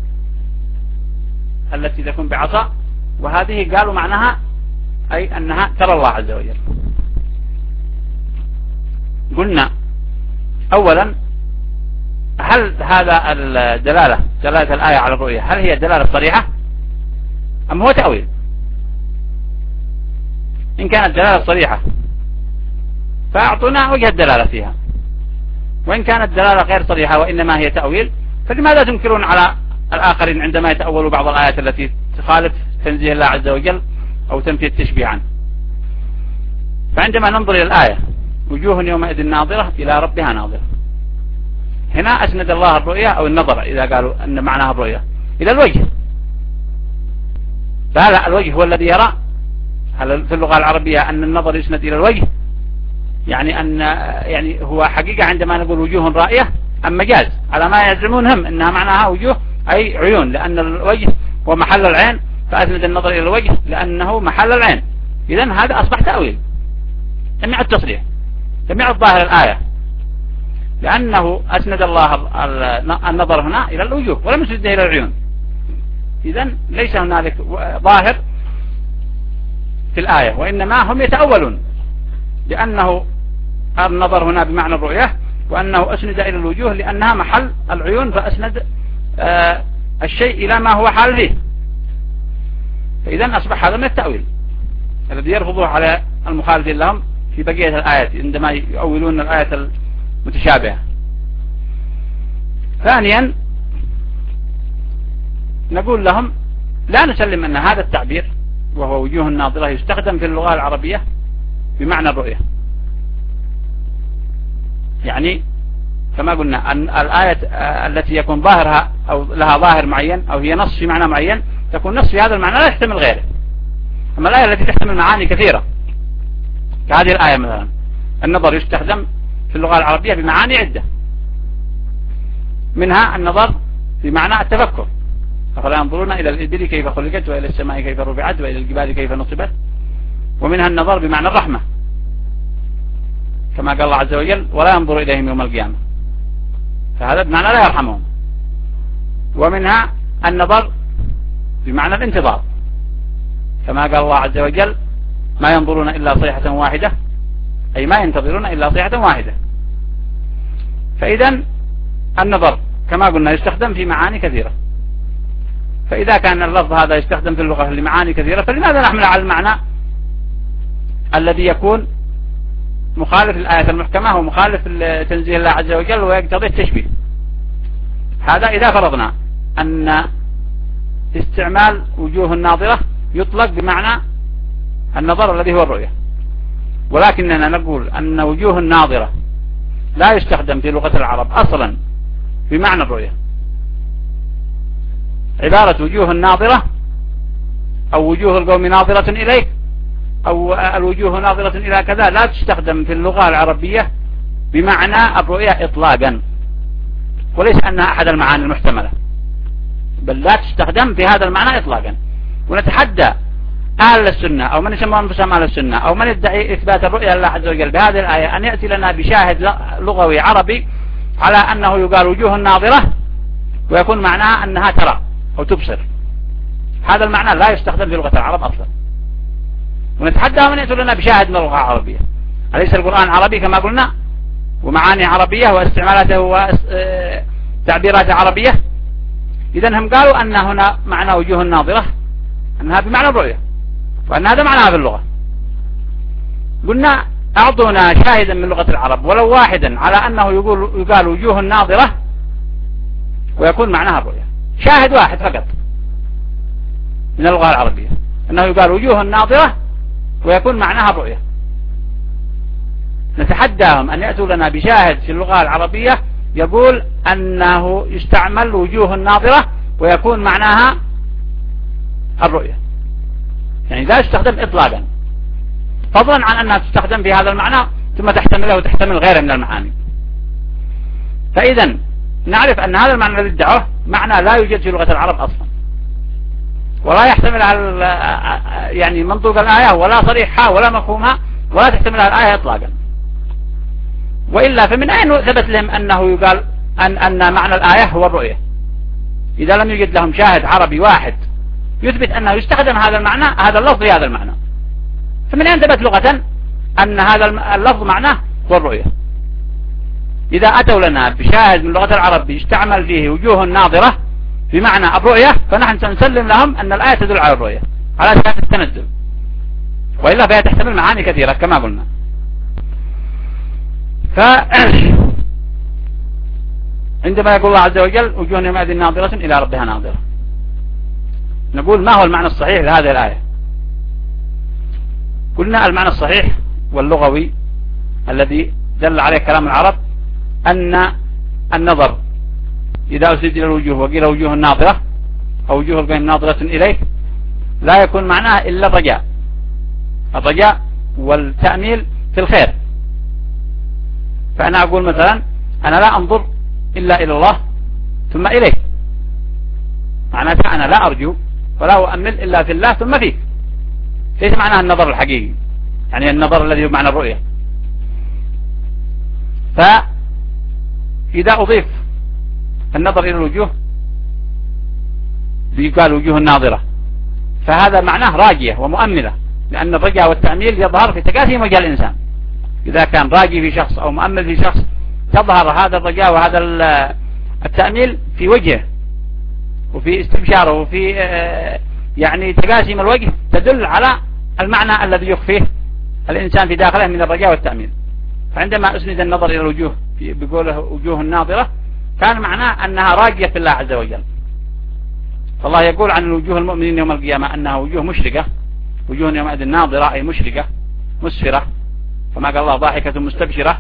S1: التي تكون بعصا، وهذه قالوا معناها أي أنها ترى الله عز وجل. قلنا أولا هل هذا الدلالة دلالة الآية على الرؤية هل هي دلالة صريحة أم هو تأويل؟ إن كانت دلالة صريحة فأعطونا وجه الدلالة فيها، وإن كانت دلالة غير صريحة وإنما هي تأويل فلماذا تنكرون على الآخرين عندما يتأولوا بعض الآيات التي تخالف تنزيه الله عز وجل أو تنفي التشبيه عنه؟ فعندما ننظر إلى الآية وجوه يومئذ ناظرة إلى ربها ناظرة، هنا أسند الله الرؤية أو النظر إذا قالوا أن معناها الرؤية إلى الوجه، فهل الوجه هو الذي يرى؟ هل في اللغة العربية أن النظر يسند إلى الوجه يعني أن يعني هو حقيقة عندما نقول وجوه رائية أم مجاز على ما يزعمون هم أنها معناها وجوه أي عيون، لأن الوجه هو محل العين فأسند النظر إلى الوجه لأنه محل العين. إذن هذا أصبح تأويل جميع التصريح جميع الظاهر الآية، لأنه أسند الله النظر هنا إلى الوجوه ولم يسنده إلى العيون. إذن ليس هنالك ظاهر في الآية وإنما هم يتأولون لأنه النظر هنا بمعنى الرؤية وأنه أسند إلى الوجوه لأنها محل العيون فأسند آه الشيء إلى ما هو حال فيه. فإذن أصبح هذا من التأويل الذي يرفضه على المخالفين لهم في بقية الآيات عندما يؤولون الآية المتشابهة. ثانيا نقول لهم لا نسلم أن هذا التعبير وهو وجوه الناظرة يستخدم في اللغة العربية بمعنى الرؤية، يعني كما قلنا أن الآية التي يكون ظاهرها أو لها ظاهر معين أو هي نص في معنى معين تكون نص في هذا المعنى لا يحتمل غيره. أما الآية التي تحتمل معاني كثيرة كهذه الآية مثلا النظر يستخدم في اللغة العربية بمعاني عدة، منها النظر في معنى التفكر أفلا ينظرون إلى الإبل كيف خلقت وإلى السماء كيف رفعت وإلى الجبال كيف نصبت. ومنها النظر بمعنى الرحمة كما قال الله عز وجل ولا ينظر إليهم يوم القيامة، فهذا بمعنى لا يرحمهم. ومنها النظر بمعنى الانتظار كما قال الله عز وجل ما ينظرون إلا صيحة واحدة، أي ما ينتظرون إلا صيحة واحدة. فإذا النظر كما قلنا يستخدم في معاني كثيرة، فإذا كان اللفظ هذا يستخدم في اللغة لمعاني كثيرة فلماذا نحمل على المعنى الذي يكون مخالف الآية المحكمة ومخالف تنزيه الله عز وجل ويقتضي التشبيه؟ هذا إذا فرضنا أن استعمال وجوه الناظرة يطلق بمعنى النظر الذي هو الرؤية، ولكننا نقول أن وجوه الناظرة لا يستخدم في لغة العرب أصلا بمعنى الرؤية. عبارة وجوه الناظرة أو وجوه القوم ناظرة إليك أو الوجوه ناظرة إلى كذا لا تستخدم في اللغة العربية بمعنى الرؤية إطلاقا، وليس أنها أحد المعاني المحتملة، بل لا تستخدم في هذا المعنى إطلاقا. ونتحدى أهل السنة أو من يسمى أنفسهم أهل السنة أو من يدعي إثبات الرؤية لله عز وجل بهذه الآية أن يأتي لنا بشاهد لغوي عربي على أنه يقال وجوه الناظرة ويكون معناها أنها ترى أو تبصر. هذا المعنى لا يستخدم في لغة العرب أصلا. ونتحدى من يأتي لنا بشاهد من اللغة العربية. أليس القرآن عربي كما قلنا ومعاني عربية واستعمالاته وتعبيرات عربية؟ إذن هم قالوا أن هنا معنى وجوه الناظرة أنها بمعنى الرؤية وأن هذا معناها في اللغة. قلنا أعطونا شاهدا من لغة العرب ولو واحدا على أنه يقول يقال وجوه الناظرة ويكون معناها الرؤية، شاهد واحد فقط من اللغة العربية أنه يقال وجوه الناظرة ويكون معناها الرؤية. نتحداهم أن يأتوا لنا بشاهد في اللغة العربية يقول أنه يستعمل وجوه الناظرة ويكون معناها الرؤية، يعني لا يستخدم إطلاقا، فضلا عن أنها تستخدم في هذا المعنى ثم تحتمله وتحتمل غيره من المعاني. فإذا نعرف أن هذا المعنى الذي ادعوه معنى لا يوجد في لغة العرب أصلا، ولا يحتمل يعني منطوق الآية ولا صريحها ولا مفهومها ولا تحتملها الآية إطلاقا. وإلا فمن أين ثبت لهم أنه يقال أن, أن معنى الآية هو الرؤية إذا لم يوجد لهم شاهد عربي واحد يثبت أنه يستخدم هذا المعنى هذا اللفظ في هذا المعنى؟ فمن أين ثبت لغة أن هذا اللفظ معناه هو الرؤية؟ إذا أتوا لنا بشاهد من لغة العرب يستعمل فيه وجوه الناظرة بمعنى الرؤية فنحن سنسلم لهم أن الآية تدل على الرؤية على أساس التنزل، وإلا فهي تحتمل معاني كثيرة كما قلنا. ف عندما يقول الله عز وجل وجوه يومئذ ناظرة إلى ربها ناظرة، نقول ما هو المعنى الصحيح لهذه الآية؟ قلنا المعنى الصحيح واللغوي الذي دل عليه كلام العرب أن النظر إذا أسند إلى الوجوه وقيل وجوه الناظرة أو وجوه القوم ناظرة إليك لا يكون معناه إلا الرجاء، الرجاء والتأميل في الخير. فأنا أقول مثلا أنا لا أنظر إلا إلى الله ثم إليك، معناتها أنا لا أرجو ولا أؤمل إلا في الله ثم فيك، ليس معناها النظر الحقيقي يعني النظر الذي هو معنى الرؤية. فإذا أضيف النظر إلى الوجوه بيقال وجوه الناظرة فهذا معناه راجية ومؤملة، لأن الرجاء والتأميل يظهر في تكاثيم وجه الإنسان. إذا كان راجي في شخص أو مؤمل في شخص تظهر هذا الرجاء وهذا التأميل في وجهه وفي استبشاره وفي يعني تقاسيم الوجه تدل على المعنى الذي يخفيه الإنسان في داخله من الرجاء والتأمين. فعندما أسند النظر إلى الوجوه بقوله وجوه الناظرة كان معناه أنها راجية في الله عز وجل. فالله يقول عن الوجوه المؤمنين يوم القيامة أنها وجوه مشرقة، وجوه يومئذ ناظرة أي مشرقة مسفرة، كما قال الله ضاحكة مستبشرة،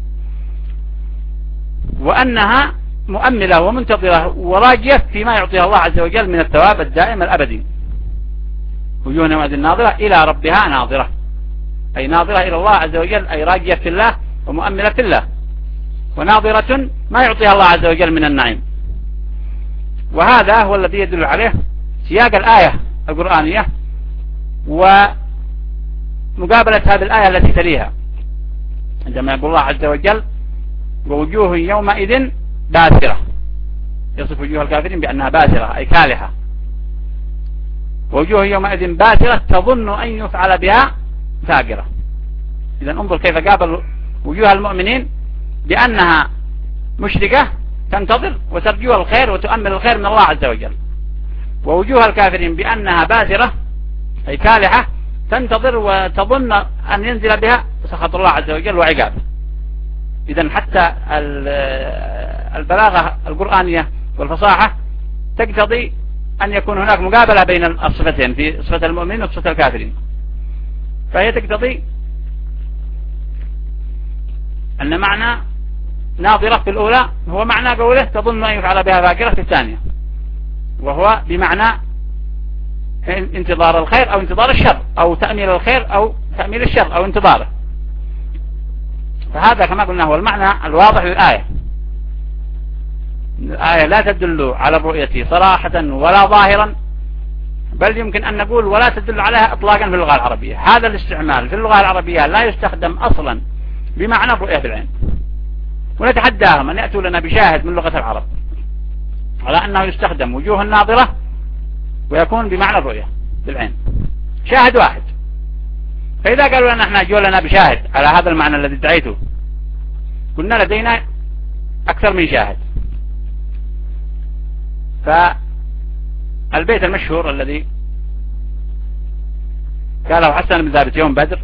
S1: وأنها مؤملة ومنتظرة وراجية فيما يعطيها الله عز وجل من الثواب الدائم الأبدي. وجوه يومئذ ناظرة إلى ربها ناظرة، أي ناظرة إلى الله عز وجل، أي راجية في الله ومؤملة في الله، وناظرة ما يعطيها الله عز وجل من النعيم. وهذا هو الذي يدل عليه سياق الآية القرآنية ومقابلة هذه الآية التي تليها، عندما يقول الله عز وجل ووجوه يومئذ باسرة، يصف وجوه الكافرين بأنها باسرة أي كالحة. ووجوه يومئذ باسرة تظن أن يفعل بها فاقرة. إذا انظر كيف قابل وجوه المؤمنين بأنها مشركة تنتظر وترجو الخير وتؤمل الخير من الله عز وجل، ووجوه الكافرين بأنها باسرة أي كالحة تنتظر وتظن أن ينزل بها سخط الله عز وجل وعقابه. إذا حتى البلاغة القرآنية والفصاحة تقتضي أن يكون هناك مقابلة بين الصفتين في صفة المؤمنين وصفة الكافرين، فهي تقتضي أن معنى ناظرة في الأولى هو معنى قوله تظن أن يفعل بها فاقرة في الثانية، وهو بمعنى انتظار الخير أو انتظار الشر أو تأميل الخير أو تأميل الشر أو انتظاره. فهذا كما قلنا هو المعنى الواضح للآية. الآية لا تدل على الرؤية صراحة ولا ظاهرا، بل يمكن أن نقول ولا تدل عليها إطلاقا في اللغة العربية. هذا الاستعمال في اللغة العربية لا يستخدم أصلا بمعنى الرؤية بالعين، ونتحداهم أن يأتوا لنا بشاهد من لغة العرب على أنه يستخدم وجوه الناظرة ويكون بمعنى الرؤية بالعين، شاهد واحد. فإذا قالوا لنا احنا جو لنا بشاهد على هذا المعنى الذي ادعيته، قلنا لدينا أكثر من شاهد. فالبيت المشهور الذي قاله حسن بن ثابت يوم بدر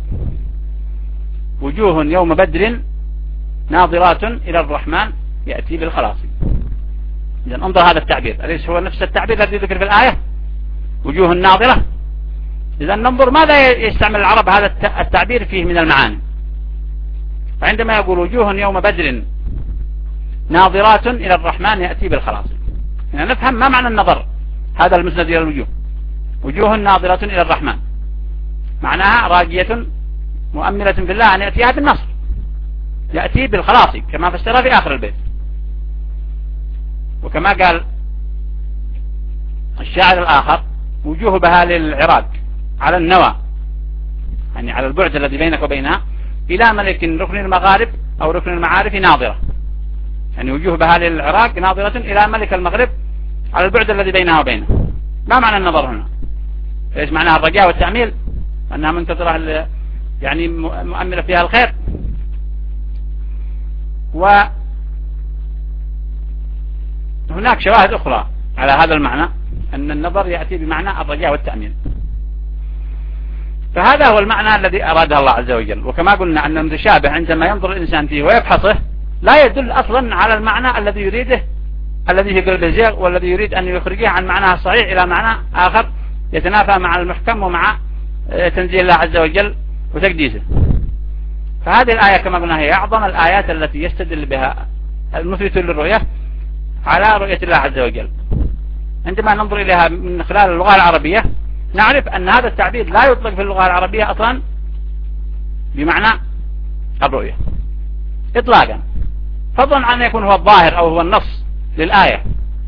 S1: وجوه يوم بدر ناظرات إلى الرحمن يأتي بالخلاص. إذا انظر هذا التعبير، أليس هو نفس التعبير الذي ذكر في الآية وجوه الناظرة؟ إذا ننظر ماذا يستعمل العرب هذا التعبير فيه من المعاني. فعندما يقول وجوه يوم بدر ناظرات إلى الرحمن يأتي بالخلاص، يعني نفهم ما معنى النظر هذا المسند إلى الوجوه. وجوه ناظرة إلى الرحمن معناها راجية مؤملة في الله أن يأتيها بالنصر، يأتي بالخلاص كما فسر في آخر البيت. وكما قال الشاعر الآخر وجوه بهال العراق على النوى، يعني على البعد الذي بينك وبينها، إلى ملك ركن المغارب أو ركن المعارف ناظرة، يعني وجوه بهال العراق ناظرة إلى ملك المغرب على البعد الذي بينها وبينه. ما معنى النظر هنا؟ إيش معناها؟ الرجاء والتأميل، أنها منتظرة يعني مؤملة فيها الخير. وهناك شواهد أخرى على هذا المعنى أن النظر يأتي بمعنى الرجاء والتأمين. فهذا هو المعنى الذي أراده الله عز وجل. وكما قلنا أن المتشابه عندما ينظر الإنسان فيه ويبحثه لا يدل أصلا على المعنى الذي يريده الذي في قلب الزيغ، والذي يريد أن يخرجه عن معناه الصحيح إلى معنى آخر يتنافى مع المحكم ومع تنزيل الله عز وجل وتقديسه. فهذه الآية كما قلنا هي أعظم الآيات التي يستدل بها المثبت للرؤية على رؤية الله عز وجل. عندما ننظر إليها من خلال اللغة العربية نعرف أن هذا التعبير لا يطلق في اللغة العربية أصلا بمعنى الرؤية إطلاقا، فضلا عن أن يكون هو الظاهر أو هو النص للآية.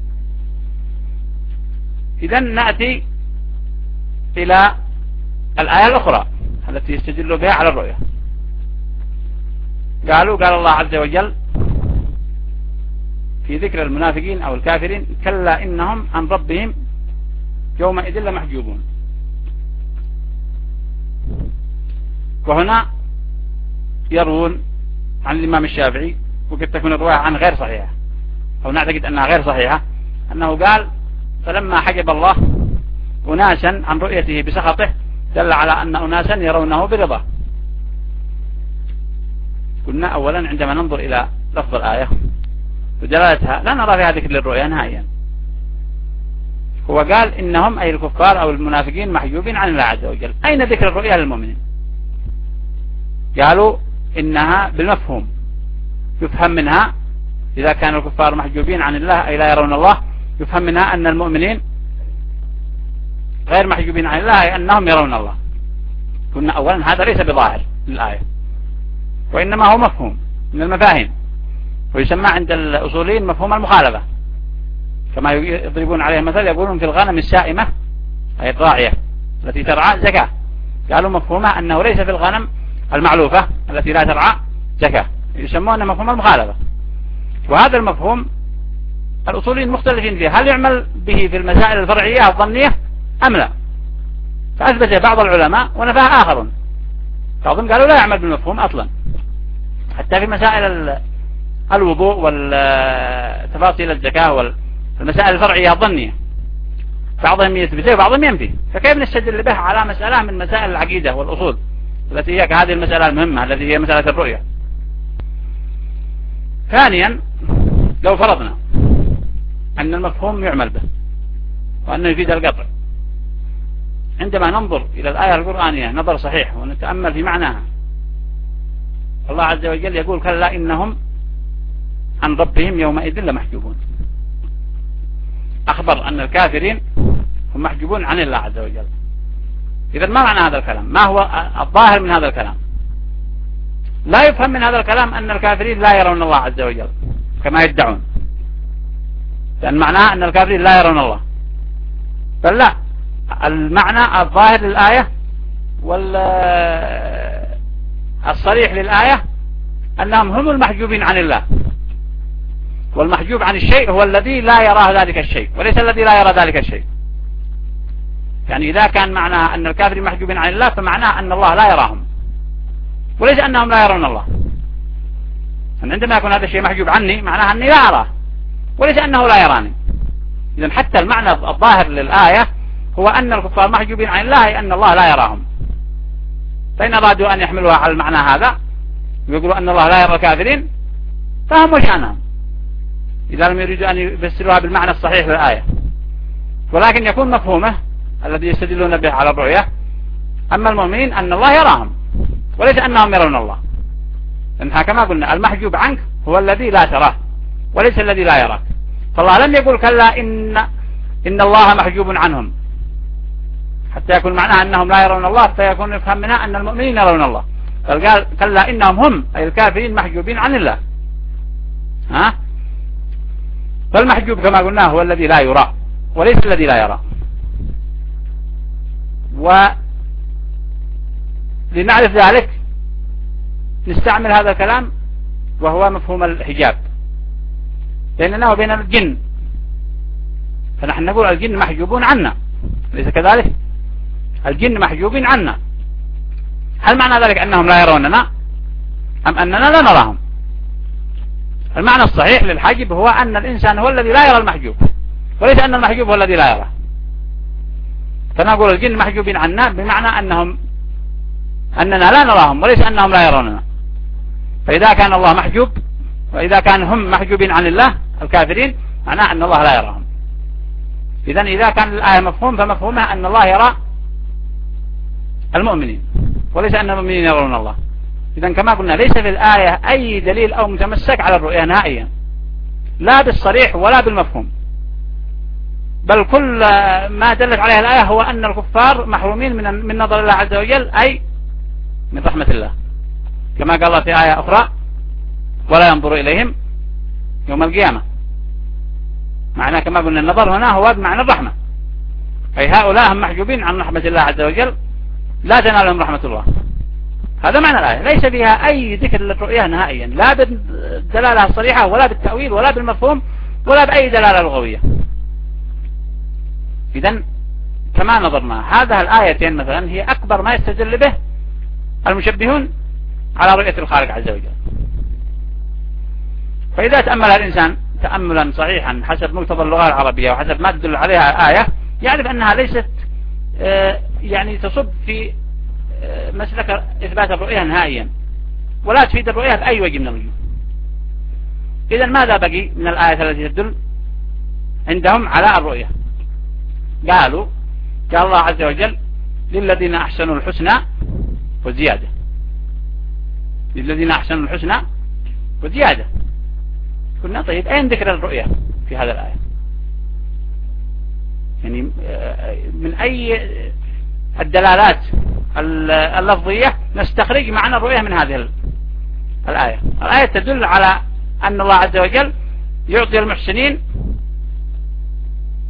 S1: إذن نأتي إلى الآية الأخرى التي يستدل بها على الرؤية. قالوا قال الله عز وجل في ذكر المنافقين أو الكافرين كلا إنهم عن ربهم يومئذ لمحجوبون. وهنا يروون عن الإمام الشافعي، وقد تكون الرواية عن غير صحيحة أو نعتقد أنها غير صحيحة، أنه قال فلما حجب الله أناسا عن رؤيته بسخطه دل على أن أناسا يرونه برضاه. قلنا أولا عندما ننظر إلى لفظ الآية ودلالتها لا نرى فيها ذكر للرؤيا نهائيا. هو قال إنهم أي الكفار أو المنافقين محجوبين عن الله عز وجل. أين ذكر الرؤيا للمؤمنين؟ قالوا إنها بالمفهوم يفهم منها إذا كان الكفار محجوبين عن الله أي لا يرون الله، يفهم منها أن المؤمنين غير محجوبين عن الله أي أنهم يرون الله. قلنا أولا هذا ليس بظاهر للآية، وإنما هو مفهوم من المفاهيم، ويسمى عند الأصوليين مفهوم المخالفة. كما يضربون عليه مثل يقولون في الغنم السائمة أي الراعية التي ترعى زكاة، قالوا مفهومها أنه ليس في الغنم المعلوفة التي لا ترعى زكاة، يسمونه مفهوم المغالبة. وهذا المفهوم الأصوليين مختلفين فيه، هل يعمل به في المسائل الفرعية الظنية أم لا؟ فأثبته بعض العلماء ونفاه آخرون، بعضهم قالوا لا يعمل بالمفهوم أصلا، حتى في مسائل الوضوء والتفاصيل الزكاة والمسائل الفرعية الظنية بعضهم يثبته وبعضهم ينفيه. فكيف نستدل به على مسألة من مسائل العقيدة والأصول التي هي كهذه المسألة المهمة التي هي مسألة الرؤية؟ ثانيا، لو فرضنا أن المفهوم يعمل به وأنه يفيد القطع، عندما ننظر إلى الآية القرآنية نظر صحيح ونتأمل في معناها، الله عز وجل يقول كلا إنهم عن ربهم يومئذ لمحجوبون، أخبر أن الكافرين هم محجوبون عن الله عز وجل. إذن ما معنى هذا الكلام؟ ما هو الظاهر من هذا الكلام؟ لا يفهم من هذا الكلام أن الكافرين لا يرون الله عز وجل كما يدعون، لأن معناه أن الكافرين لا يرون الله، بل لا، المعنى الظاهر للآية والصريح للآية أنهم هم المحجوبين عن الله، والمحجوب عن الشيء هو الذي لا يراه ذلك الشيء وليس الذي لا يرى ذلك الشيء. يعني إذا كان معناه أن الكافرين محجوبين عن الله فمعناه أن الله لا يراهم وليس أنهم لا يرون الله. عندما يكون هذا الشيء محجوب عني معناه أني لا أراه وليس أنه لا يراني. إذن حتى المعنى الظاهر للآية هو أن الكفار محجوبين عن الله أي أن الله لا يراهم. فإن أرادوا أن يحملوها على المعنى هذا ويقولوا أن الله لا يرى الكافرين فهم وشأنهم، إذا لم يريدوا أن يفسروها بالمعنى الصحيح للآية، ولكن يكون مفهومه الذي يستدلون به على الرؤية أما المؤمنين أن الله يراهم وليس أنهم يرون الله، لأنها كما قلنا المحجوب عنك هو الذي لا تراه وليس الذي لا يراك. فالله لم يقول كلا إن, إن الله محجوب عنهم حتى يكون معناها أنهم لا يرون الله فيكون يفهم منها أن المؤمنين يرون الله، بل قال كلا إنهم هم أي الكافرين محجوبين عن الله. ها؟ فالمحجوب كما قلنا هو الذي لا يرى وليس الذي لا يرى. ولنعرف ذلك نستعمل هذا الكلام وهو مفهوم الحجاب بيننا وبين الجن، فنحن نقول الجن محجوبون عنا، ليس كذلك؟ الجن محجوبين عنا، هل معنى ذلك أنهم لا يروننا أم أننا لا نراهم؟ المعنى الصحيح للحجب هو أن الإنسان هو الذي لا يرى المحجوب وليس أن المحجوب هو الذي لا يرى. فنقول الجن محجوبين عنا بمعنى أنهم أننا لا نراهم وليس أنهم لا يروننا. فإذا كان الله محجوب وإذا كان هم محجوبين عن الله الكافرين معناه أن الله لا يراهم. إذن إذا كان الآية مفهوم فمفهومها أن الله يرى المؤمنين وليس أن المؤمنين يرون الله. إذن كما قلنا ليس في الآية أي دليل أو متمسك على الرؤية نهائيا، لا بالصريح ولا بالمفهوم، بل كل ما دلت عليه الآية هو أن الكفار محرومين من من نظر الله عز وجل أي من رحمة الله، كما قال الله في آية أخرى ولا ينظر إليهم يوم القيامة. معنى كما قلنا النظر هنا هو بمعنى الرحمة، أي هؤلاء هم محجوبين عن رحمة الله عز وجل لا تنالهم رحمة الله. هذا معنى الآية، ليس فيها أي ذكر للرؤية نهائيا، لا بالدلالة الصريحة ولا بالتأويل ولا بالمفهوم ولا بأي دلالة لغوية. إذن كما نظرنا هذه الآيتين مثلا هي أكبر ما يستدل به المشبهون على رؤية الخالق عز وجل. فإذا تأمل الإنسان تأملا صحيحا حسب مقتضى اللغة العربية وحسب ما تدل عليها الآية يعرف أنها ليست يعني تصب في مسلك إثبات الرؤية نهائيا ولا تفيد الرؤية بأي وجه من الوجوه. إذن ماذا بقي من الآية التي تدل عندهم على الرؤية؟ قالوا قال الله عز وجل للذين أحسنوا الحسنى وزيادة، للذين أحسنوا الحسنى وزيادة. قلنا طيب أين ذكر الرؤية في هذا الآية؟ يعني من أي الدلالات اللفظية نستخرج معنى الرؤية من هذه الآية؟ الآية تدل على أن الله عز وجل يعطي المحسنين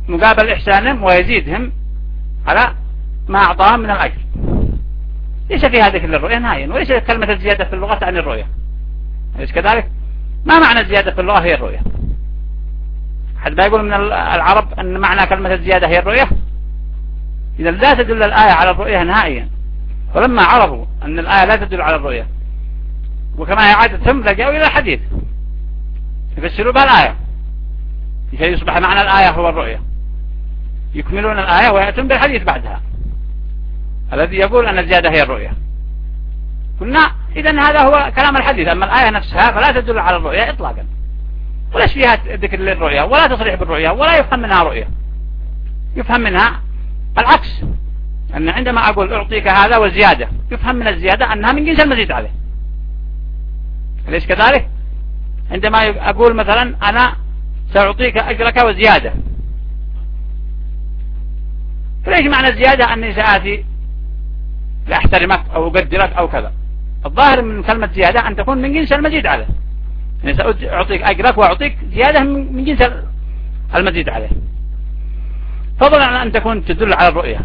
S1: مقابل إحسانهم ويزيدهم على ما أعطاهم من الأجر. ليس في هذه الرؤية نهائيا، وليس كلمة الزيادة في اللغة عن الرؤية. أليس كذلك؟ ما معنى الزيادة في اللغة هي الرؤية؟ حد بيقول من العرب أن معنى كلمة الزيادة هي الرؤية؟ إذا لا تدل الآية على الرؤية نهائيا. ولما عرفوا أن الآية لا تدل على الرؤية وكما هي عادتهم لجأوا إلى الحديث يفسروا بها الآية لكي يصبح معنى الآية هو الرؤية، يكملون الآية ويأتون بالحديث بعدها الذي يقول أن الزيادة هي الرؤية. قلنا إذن هذا هو كلام الحديث، أما الآية نفسها فلا تدل على الرؤية إطلاقا، وليس فيها ذكر للرؤية ولا تصريح بالرؤية ولا يفهم منها رؤية. يفهم منها العكس، أن عندما أقول أعطيك هذا وزيادة يفهم من الزيادة أنها من جنس المزيد عليه. أليس كذلك؟ عندما أقول مثلا أنا سأعطيك أجرك وزيادة، فليش معنى الزيادة أني سآتي لأحترمك أو أقدرك أو كذا؟ الظاهر من كلمة زيادة أن تكون من جنس المزيد عليه، يعني سأعطيك أجرك وأعطيك زيادة من جنس المزيد عليه، فضلا عن أن تكون تدل على الرؤية.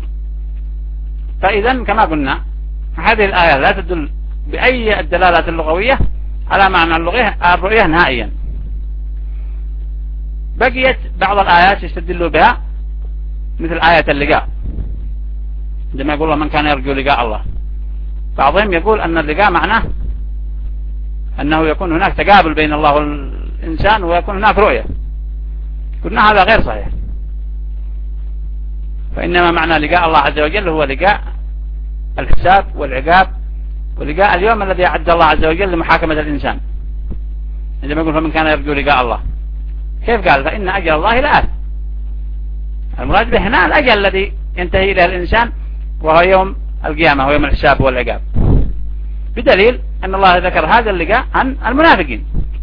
S1: فإذا كما قلنا هذه الآية لا تدل بأي الدلالات اللغوية على معنى الرؤية نهائيا. بقيت بعض الآيات يستدلوا بها مثل آية اللقاء، عندما يقول من كان يرجو لقاء الله. بعضهم يقول أن اللقاء معناه أنه يكون هناك تقابل بين الله والإنسان ويكون هناك رؤية. قلنا هذا غير صحيح، فإنما معنى لقاء الله عز وجل هو لقاء الحساب والعقاب ولقاء اليوم الذي أعد الله عز وجل لمحاكمة الإنسان. عندما يقول فمن كان يرجو لقاء الله، كيف قال؟ فإن أجل الله لآت. المراد به هنا الأجل الذي ينتهي إليه الإنسان وهو يوم القيامة ويوم الحساب والعقاب، بدليل أن الله ذكر هذا اللقاء عن المنافقين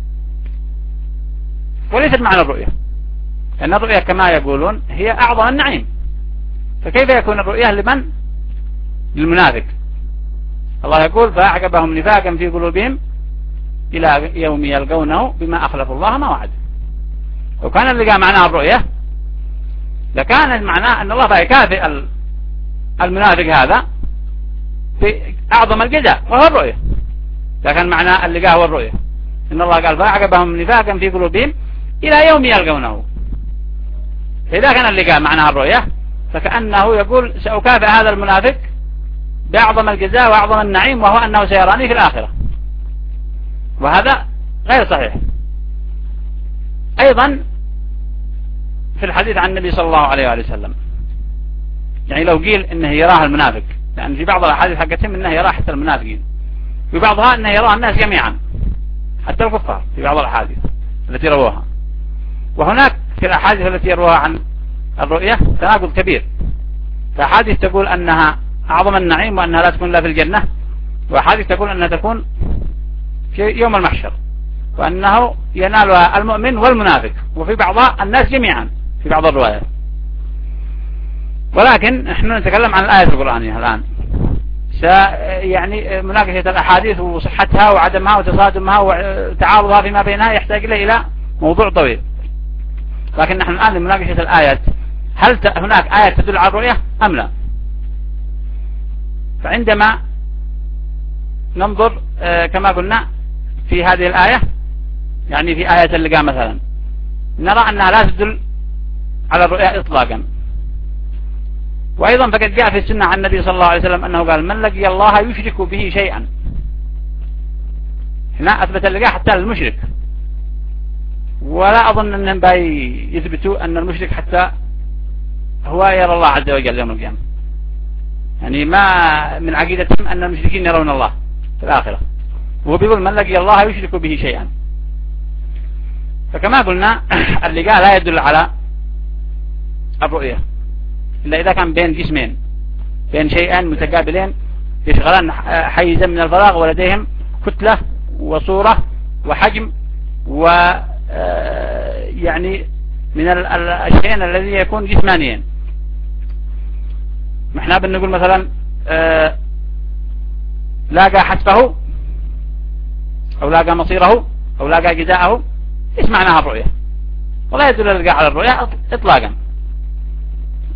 S1: وليست معنى الرؤية، لأن الرؤية كما يقولون هي أعظم النعيم، فكيف يكون الرؤية لمن؟ للمنافق. الله يقول فأعقبهم نفاقا في قلوبهم إلى يوم يلقونه بما أخلفوا الله ما وعد. لو كان اللقاء معناه الرؤية لكان معناه أن الله يكافئ المنافق هذا في أعظم الجزاء وهو الرؤية، لكن معنى اللقاء هو الرؤية. إن الله قال فأعقبهم نفاقا في قلوبهم إلى يوم يلقونه، فإذا كان اللقاء معناه الرؤية فكأنه يقول سأكافئ هذا المنافق بأعظم الجزاء وأعظم النعيم وهو أنه سيراني في الآخرة، وهذا غير صحيح. أيضا في الحديث عن النبي صلى الله عليه وآله وسلم، يعني لو قيل إنه يراه المنافق، لأن في بعض الأحاديث حقتهم إنه يراه حتى المنافقين، في بعضها إنه يراه الناس جميعا حتى الكفار في بعض الأحاديث التي رووها. وهناك في الأحاديث التي يروها عن الرؤية تناقض كبير، فأحاديث تقول أنها أعظم النعيم وأنها لا تكون لا في الجنة، وأحاديث تقول أنها تكون في يوم المحشر وأنه ينالها المؤمن والمنافق، وفي بعضها الناس جميعا في بعض الروايات. ولكن نحن نتكلم عن الآية القرآنية الآن، يعني مناقشة الأحاديث وصحتها وعدمها وتصادمها وتعارضها فيما بينها يحتاج إلى موضوع طويل، لكن نحن الآن لمناقشة الآيات هل هناك آية تدل على الرؤية أم لا؟ فعندما ننظر كما قلنا في هذه الآية، يعني في آية اللقاء مثلا، نرى أنها لا تدل على الرؤية إطلاقا. وأيضا فقد جاء في السنة عن النبي صلى الله عليه وسلم أنه قال من لقي الله يشرك به شيئا. هنا أثبت اللقاء حتى للمشرك، ولا أظن أنهم باي يثبتوا أن المشرك حتى هو يرى الله عز وجل يوم القيامة، يعني ما من عقيدتهم أن المشركين يرون الله في الآخرة، وهو بيقول من لقي الله يشرك به شيئا. فكما قلنا اللقاء لا يدل على الرؤية إلا إذا كان بين جسمين، بين شيئين متقابلين يشغلان حيزا من الفراغ ولديهم كتلة وصورة وحجم و يعني من الشيئين الذي يكون جسمانيين. احنا بنقول مثلا لاقى حتفه أو لاقى مصيره أو لاقى جزاءه، إيش معناها الرؤية؟ ولا يدل اللقاء على الرؤية إطلاقا،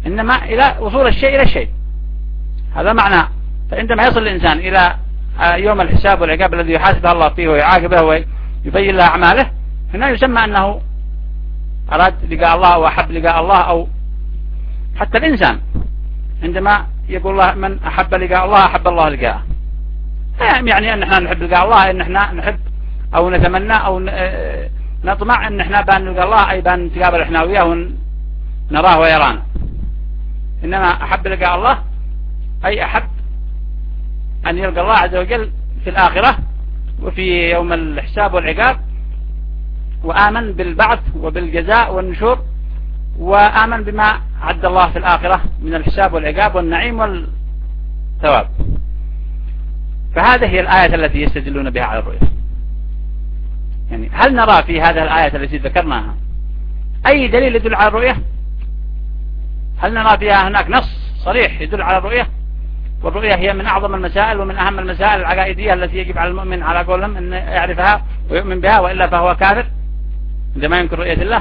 S1: إنما إلى وصول الشيء إلى الشيء، هذا معناه. فعندما يصل الإنسان إلى يوم الحساب والعقاب الذي يحاسبه الله فيه ويعاقبه ويبين له أعماله، هنا يسمى أنه أراد لقاء الله أو أحب لقاء الله. أو حتى الإنسان عندما يقول الله من أحب لقاء الله أحب الله لقاءه، يعني أن احنا نحب لقاء الله، أن احنا نحب أو نتمنى أو نطمع أن احنا بان نلقى الله، أي بان نتقابل احنا وياه ونراه ويرانا. إنما أحب لقاء الله أي أحب أن يلقى الله عز وجل في الآخرة وفي يوم الحساب والعقاب، وآمن بالبعث وبالجزاء والنشور، وآمن بما عد الله في الآخرة من الحساب والعقاب والنعيم والثواب. فهذه هي الآية التي يستدلون بها على الرؤية. يعني هل نرى في هذه الآية التي ذكرناها أي دليل يدل على الرؤية؟ هل نرى فيها هناك نص صريح يدل على الرؤية؟ والرؤية هي من أعظم المسائل ومن أهم المسائل العقائدية التي يجب على المؤمن على قولهم أن يعرفها ويؤمن بها، وإلا فهو كافر عندما ينكر رؤية الله.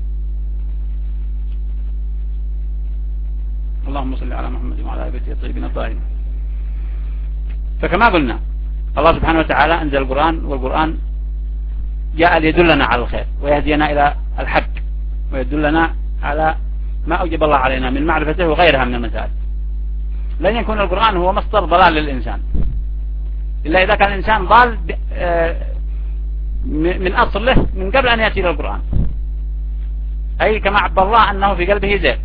S1: اللهم صل على محمد وعلى آل بيته الطيبين الطاهرين. فكما قلنا الله سبحانه وتعالى أنزل القرآن، والقرآن جاء ليدلنا على الخير ويهدينا إلى الحق ويدلنا على ما أوجب الله علينا من معرفته وغيرها من المسائل. لن يكون القرآن هو مصدر ضلال للإنسان إلا إذا كان الإنسان ضال من أصله من قبل أن يأتي للقرآن، أي كما عبر الله أنه في قلبه زيغ.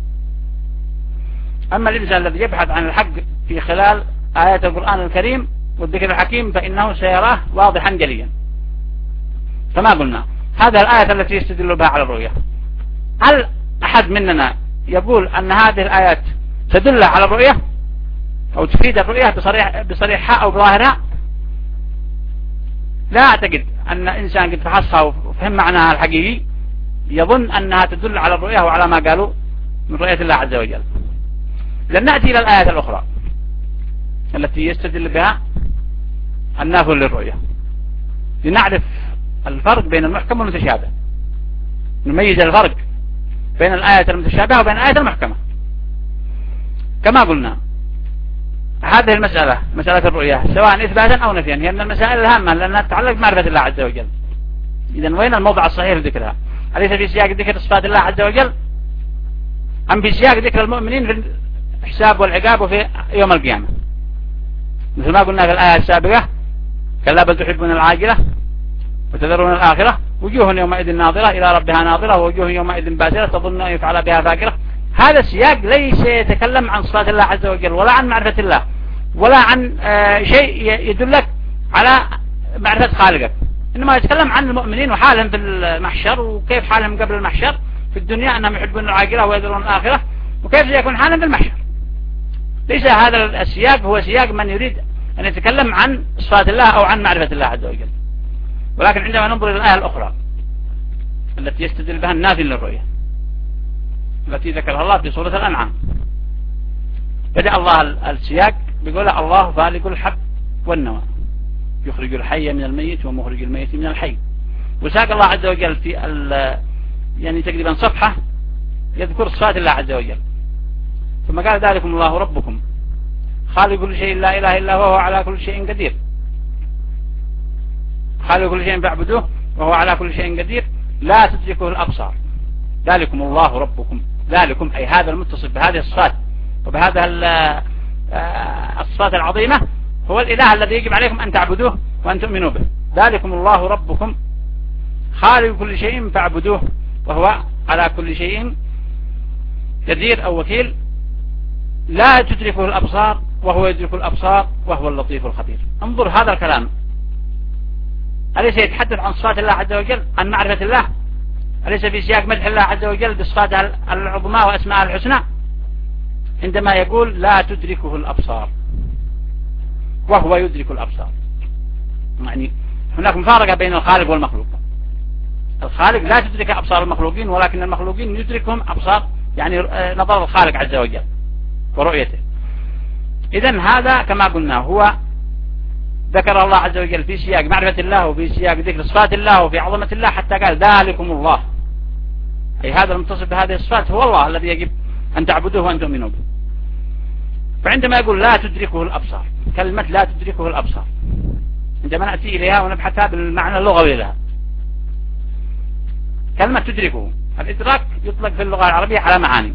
S1: أما الإنسان الذي يبحث عن الحق في خلال آيات القرآن الكريم والذكر الحكيم فإنه سيراه واضحا جليا. فما قلنا هذا الآية التي يستدل بها على الرؤية، هل أحد مننا يقول أن هذه الآيات تدل على الرؤية أو تفيد الرؤية بصريح بصريحها أو بظاهرها؟ لا أعتقد أن إنسان قد فحصها وفهم معناها الحقيقي يظن أنها تدل على الرؤية وعلى ما قالوا من رؤية الله عز وجل. لن نأتي إلى الآيات الأخرى التي يستدل بها الناس للرؤية لنعرف الفرق بين المحكم والمتشابه، نميز الفرق بين الآية المتشابهة وبين الآية المحكمة. كما قلنا هذه المسألة مسألة الرؤية سواء إثباتا أو نفيا هي من المسائل الهامة لأنها تتعلق بمعرفة الله عز وجل. إذن وين الموضع الصحيح لذكرها؟ أليس في سياق ذكر صفات الله عز وجل أم في سياق ذكر المؤمنين في الحساب والعقاب وفي يوم القيامة؟ مثل ما قلنا في الآية السابقة كلا بل تحبون العاجلة وتذرون الآخرة وجوه يومئذ ناظرة إلى ربها ناظرة ووجوه يومئذ باسرة تظن أن يفعل بها فاكرة. هذا السياق ليس يتكلم عن صفات الله عز وجل ولا عن معرفة الله ولا عن شيء يدلك على معرفة خالقك، إنما يتكلم عن المؤمنين وحالهم في المحشر وكيف حالهم قبل المحشر في الدنيا أنهم يحبون العاجلة ويذرون الآخرة وكيف سيكون حالهم في المحشر. ليس هذا السياق هو سياق من يريد أن يتكلم عن صفات الله أو عن معرفة الله عز وجل. ولكن عندما ننظر إلى الآية الأخرى التي يستدل بها النافي للرؤية التي ذكرها الله في سورة الأنعام، بدأ الله السياق بيقول الله فالق الحب والنوى يخرج الحي من الميت ومخرج الميت من الحي. وساق الله عز وجل في يعني تقريبا صفحة يذكر صفات الله عز وجل، ثم قال ذلكم الله ربكم خالق كل شيء لا إله إلا هو وهو على كل شيء قدير. خالق كل شيء فاعبدوه وهو على كل شيء قدير لا تدركه الأبصار. ذلكم الله ربكم، ذلكم أي هذا المتصف بهذه الصفات وبهذه الصفات العظيمة هو الإله الذي يجب عليكم أن تعبدوه وأن تؤمنوا به. ذلكم الله ربكم خالق كل شيء فاعبدوه وهو على كل شيء قدير أو وكيل لا تدركه الأبصار وهو يدرك الأبصار وهو اللطيف الخبير. انظر هذا الكلام أليس يتحدث عن صفات الله عز وجل عن معرفة الله؟ أليس في سياق مدح الله عز وجل بصفاته العظمى وأسماء الحسنى عندما يقول لا تدركه الأبصار وهو يدرك الأبصار؟ يعني هناك مفارقة بين الخالق والمخلوق. الخالق لا تدرك أبصار المخلوقين ولكن المخلوقين يدركهم أبصار يعني نظر الخالق عز وجل ورؤيته. إذن هذا كما قلنا هو ذكر الله عز وجل في سياق معرفة الله وفي سياق ذكر صفات الله وفي عظمة الله حتى قال ذلكم الله، أي هذا المتصف بهذه الصفات هو الله الذي يجب أن تعبدوه وأن تؤمنوا به. فعندما يقول لا تدركه الأبصار، كلمة لا تدركه الأبصار عندما نأتي إليها ونبحثها بالمعنى اللغوي لها، كلمة تدركه، الإدراك يطلق في اللغة العربية على معاني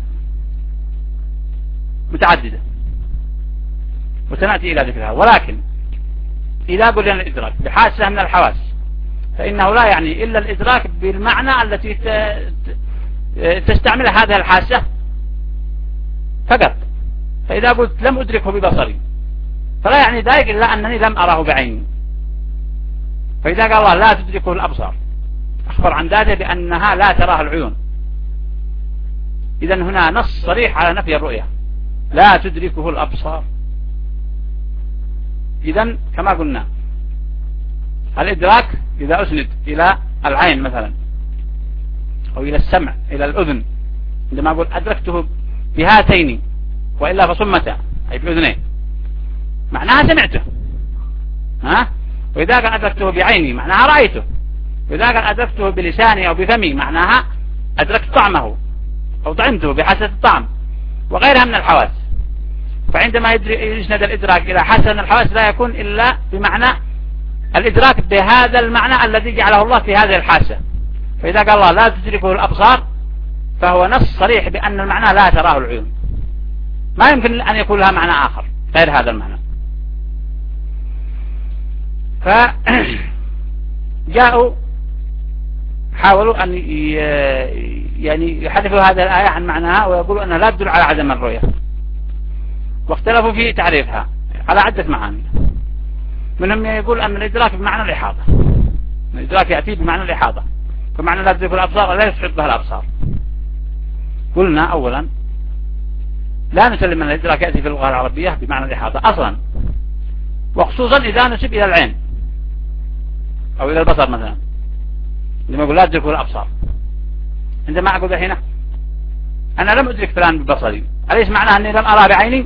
S1: متعددة وسنأتي إلى ذكرها، ولكن إذا قلنا الإدراك بحاسة من الحواس فإنه لا يعني إلا الإدراك بالمعنى التي تستعمل هذه الحاسة فقط. فإذا قلت لم أدركه ببصري فلا يعني ذلك إلا أنني لم أراه بعيني. فإذا قال الله لا تدركه الأبصار أخبر عن ذاته بأنها لا تراها العيون، إذن هنا نص صريح على نفي الرؤية، لا تدركه الأبصار. إذن كما قلنا الإدراك إذا أسند إلى العين مثلا أو إلى السمع إلى الأذن، عندما أقول أدركته بهاتين وإلا فصمتا أي بأذنين معناها سمعته، ها؟ وإذا كان أدركته بعيني معناها رأيته، وإذا كان أدركته بلساني أو بفمي معناها أدركت طعمه أو طعمته بحاسة الطعم وغيرها من الحواس. فعندما يسند الإدراك إلى حاسة من الحواس لا يكون إلا بمعنى الإدراك بهذا المعنى الذي جعله الله في هذه الحاسة. فإذا قال الله لا تدركه الأبصار فهو نص صريح بأن المعنى لا تراه العيون، ما يمكن أن يكون لها معنى آخر غير هذا المعنى. فجاءوا حاولوا أن يعني يحذفوا هذه الآية عن معناها ويقولوا أنها لا تدل على عدم الرؤية، واختلفوا في تعريفها على عدة معاني. منهم يقول أن الإدراك بمعنى الإحاطة، الإدراك يأتي بمعنى الإحاطة، فمعنى لا تدرك الأبصار لا يحيط بها الأبصار. قلنا أولا لا نسلم أن الإدراك يأتي في اللغة العربية بمعنى الإحاطة أصلا، وخصوصا إذا نسب إلى العين أو إلى البصر مثلا، لما يقول لا تدرك الأبصار. عندما أقول هنا أنا لم أدرك فلان ببصري، أليس معناه أني لم أرى بعيني؟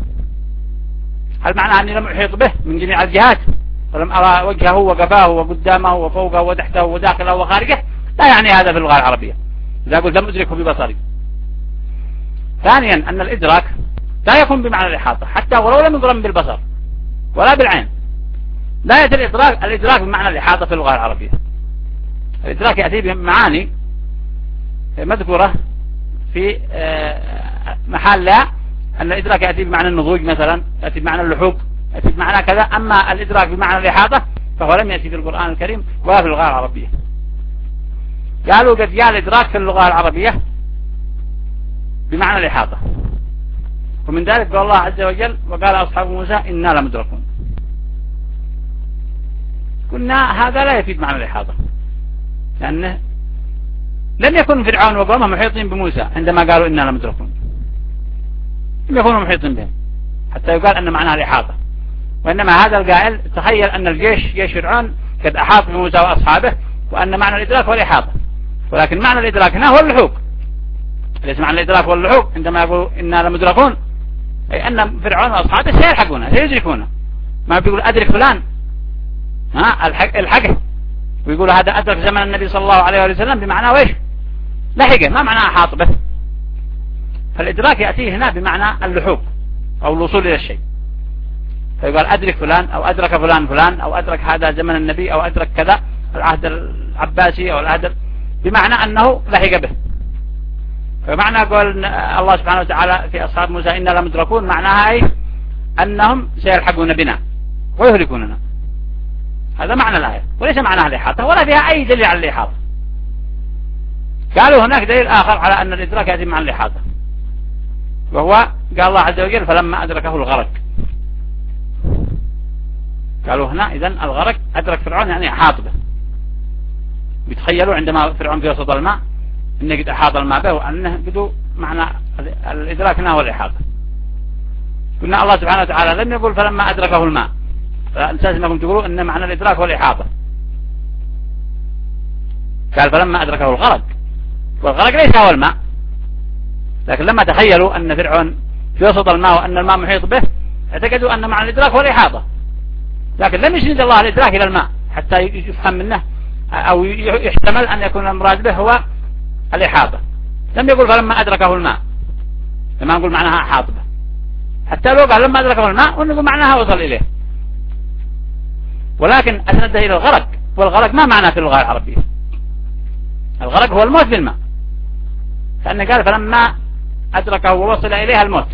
S1: هل معناه أني لم أحيط به من جميع الجهات ولم أرى وجهه وقفاه وقدامه وفوقه وتحته وداخله وخارجه؟ لا يعني هذا في اللغة العربية إذا قلت لم أدركه ببصري. ثانيا أن الإدراك لا يكون بمعنى الإحاطة حتى ولو لم يقرن بالبصر ولا بالعين، لا يأتي الإدراك الإدراك بمعنى الإحاطة في اللغة العربية. الإدراك يأتي بمعاني مذكورة في محل لا، أن الإدراك يأتي بمعنى النضوج مثلا، يأتي بمعنى اللحوق، يأتي بمعنى كذا. أما الإدراك بمعنى الإحاطة فهو لم يأتي في القرآن الكريم ولا في اللغة العربية. قالوا قد جاء الإدراك في اللغة العربية بمعنى الإحاطة، ومن ذلك قال الله عز وجل وقال أصحاب موسى إنا لمدركون. قلنا هذا لا يفيد معنى الإحاطة، لأنه لم يكن فرعون وقومه محيطين بموسى عندما قالوا إنا لمدركون، لم يكونوا محيطين بهم حتى يقال أن معناها الإحاطة. وإنما هذا القائل تخيل أن الجيش جيش فرعون قد أحاط بموسى وأصحابه، وأن معنى الإدراك هو الإحاطة، ولكن معنى الإدراك هنا هو اللحوق. ليس معنى الإدراك هو اللحوق عندما يقول إنا لمدركون، أي أن فرعون وأصحابه سيلحقونه سيدركونه. ما بيقول أدرك فلان ها الحق الحقه، ويقول هذا أدرك زمن النبي صلى الله عليه وسلم بمعنى وإيش لحقه، ما معنى أحاط به. فالإدراك يأتيه هنا بمعنى اللحوق أو الوصول إلى الشيء، فيقول أدرك فلان أو أدرك فلان فلان أو أدرك هذا زمن النبي أو أدرك كذا العهد العباسي أو العهد، بمعنى أنه لحق به. فمعنى قول الله سبحانه وتعالى في أصحاب موسى إنا لمدركون معناها أي أنهم سيلحقون بنا ويهلكوننا، هذا معنى الآية، وليس معناها الإحاطة ولا فيها أي دليل على الإحاطة. قالوا هناك دليل آخر على أن الإدراك يأتي مع الإحاطة، وهو قال الله عز وجل فلما أدركه الغرق. قالوا هنا إذن الغرق أدرك فرعون يعني أحاط به، بيتخيلوا عندما فرعون في وسط الماء إنه قد أحاط الماء به، وأنه قدوا معنى الإدراك هنا هو الإحاطة. قلنا الله سبحانه وتعالى لم يقول فلما أدركه الماء، فأنساس أنكم تقولوا إن معنى الإدراك هو الإحاطة، قال فلما أدركه الغرق، والغرق ليس هو الماء، لكن لما تخيلوا أن فرعون في وسط الماء وأن الماء محيط به اعتقدوا أن معنى الإدراك هو الإحاطة، لكن لم يسند الله الإدراك إلى الماء حتى يفهم منه أو يحتمل أن يكون المراد به هو الإحاطة. لم يقول فلما أدركه الماء، لما نقول معناها أحاط به، حتى لو قال لما أدركه الماء ونقول معناها وصل إليه، ولكن أسنده إلى الغرق، والغرق ما معناه في اللغة العربية. الغرق هو الموت بالماء، فأنه قال فلما أدركه ووصل إليها الموت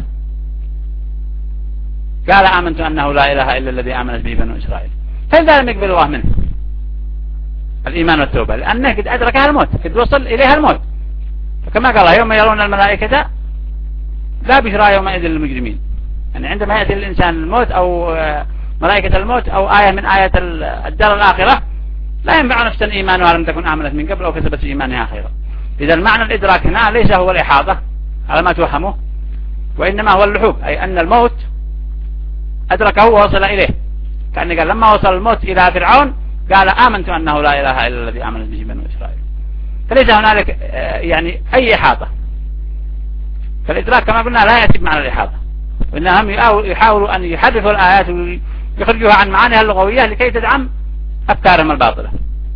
S1: قال آمنت أنه لا إله إلا الذي آمنت به بنو إسرائيل. فإذا لم يقبل الله منه الإيمان والتوبة، لأنه قد أدركها الموت، قد وصل إليها الموت. فكما قال يوم يرون الملائكة لا بشرى يومئذ للمجرمين، يعني عندما يأتي الإنسان الموت أو ملائكة الموت أو آية من آية الدار الآخرة لا ينفع نفسا إيمانها لم تكن آمنت من قبل أو كسبت في إيمانها خيرا. إذا المعنى الإدراك هنا ليس هو الإحاطة على ما توهمه، وإنما هو اللحوق، أي أن الموت أدركه ووصل إليه، كأنه قال لما وصل الموت إلى فرعون قال آمنت أنه لا إله إلا الذي آمنت به بنو إسرائيل. فليس هنالك يعني أي إحاطة، فالإدراك كما قلنا لا يأتي بمعنى الإحاطة، وإنهم يحاولوا أن يحرفوا الآيات ويخرجوها عن معانيها اللغوية لكي تدعم أفكارهم الباطلة.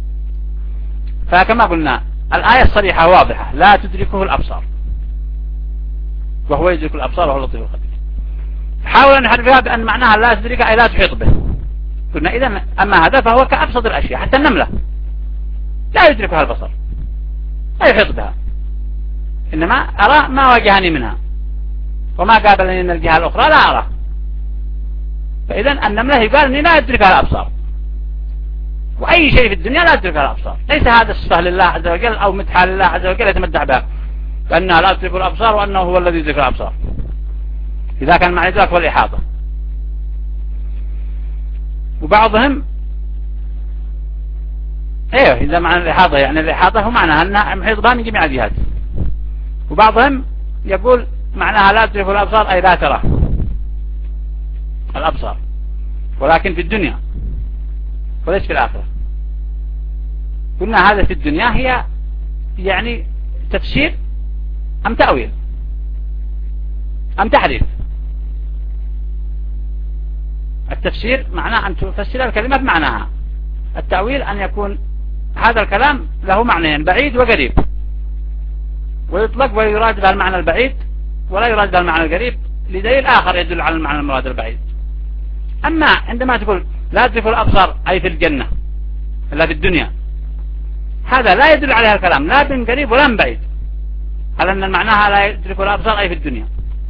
S1: فكما قلنا الآية الصريحة واضحة لا تدركه الأبصار وهو يدرك الأبصار وهو اللطيف الخبير. حاول أن يحرفها بأن معناها لا تدرك أي لا تحيط به. قلنا إذن أما هذا فهو كأبسط الأشياء، حتى النملة لا يدركها البصر، لا يحيط بها، إنما أرى ما واجهني منها وما قابلني من الجهة الأخرى لا أرى. فإذن النملة يقال أني لا يدركها الأبصار، وأي شيء في الدنيا لا يدركها الأبصار. ليس هذا الصفة لله عز وجل أو مدحة لله عز وجل يتمدح بها بأنها لا تدرك الأبصار وأنه هو الذي يدرك الأبصار، إذا كان معنى ذلك هو الإحاطة. وبعضهم ايوه إذا معنى الإحاطة يعني الإحاطة هو معناها أنها محيط بها من جميع الجهات. وبعضهم يقول معناها لا تدرك الأبصار أي لا ترى الأبصار، ولكن في الدنيا وليس في الآخرة. قلنا هذا في الدنيا هي يعني تفسير أم تأويل أم تحريف. التفسير معناه أن تفسر الكلمة بمعناها، التأويل أن يكون هذا الكلام له معنيين بعيد وقريب، ويطلق ويراد به المعنى البعيد ولا يراد به المعنى القريب لدليل آخر يدل على المعنى المراد البعيد. أما عندما تقول لا تدرك الأبصار أي في الجنة إلا في الدنيا، هذا لا يدل عليها الكلام لا من قريب ولا من بعيد على أن معناها لا يدرك الأبصار أي في الدنيا.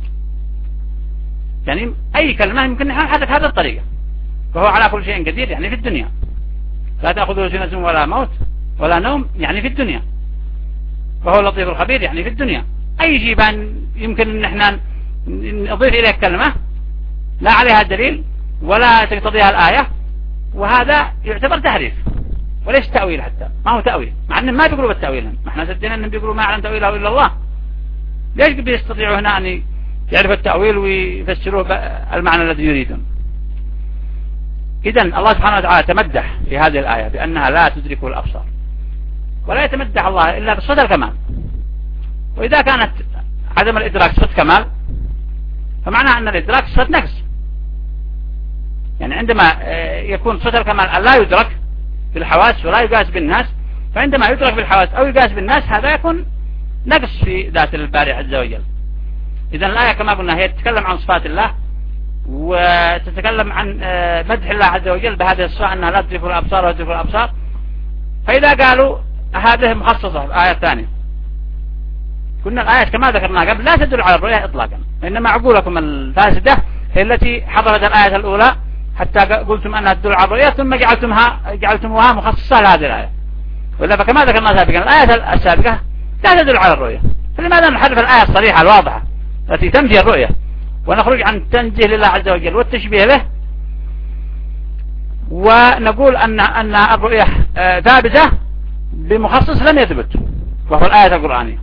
S1: يعني أي كلمة يمكن نحرك هذا الطريقة، وهو على كل شيء قدير يعني في الدنيا، لا تأخذه سنة ولا موت ولا نوم يعني في الدنيا، وهو اللطيف الخبير يعني في الدنيا. أي شيء بان يمكن أن احنا نضيف إليه كلمة لا عليها دليل ولا تقتضيها الآية، وهذا يعتبر تحريف وليس تأويل، حتى ما هو تأويل، مع أنهم ما بيقولوا بالتأويل. ما احنا سدنا أنهم بيقولوا ما يعلم تأويله إلا الله، ليش بيستطيعوا هنا أن يعرف التأويل ويفسروه المعنى الذي يريدون؟ إذن الله سبحانه وتعالى تمدح في هذه الآية بأنها لا تدركه الأبصار، ولا يتمدح الله إلا بصفة الكمال. وإذا كانت عدم الإدراك صفة كمال فمعنى أن الإدراك صفة نقص. يعني عندما يكون صفة الكمال لا يدرك بالحواس ولا يقاس بالناس، فعندما يدرك بالحواس أو يقاس بالناس هذا يكون نقص في ذات الباري عز وجل. إذن الآية كما قلنا هي تتكلم عن صفات الله وتتكلم عن مدح الله عز وجل بهذه الصفة أنها لا تدرك الأبصار وتدرك الأبصار. فإذا قالوا هذه مخصصة الآية الثانية، كنا الآيات كما ذكرنا قبل لا تدل على الرؤية إطلاقا، إنما عقولكم الفاسدة هي التي حضرت الآية الأولى حتى قلتم أنها تدل على الرؤية ثم جعلتمها جعلتموها مخصصة لهذه الآية. وإلا فكما ذكرنا سابقا الآية السابقة لا تدل على الرؤية، فلماذا نحرف الآية الصريحة الواضحة التي تنفي الرؤية ونخرج عن التنزيه لله عز وجل والتشبيه له، ونقول أن أن الرؤية ثابتة بمخصص لم يثبت وهو الآية القرآنية؟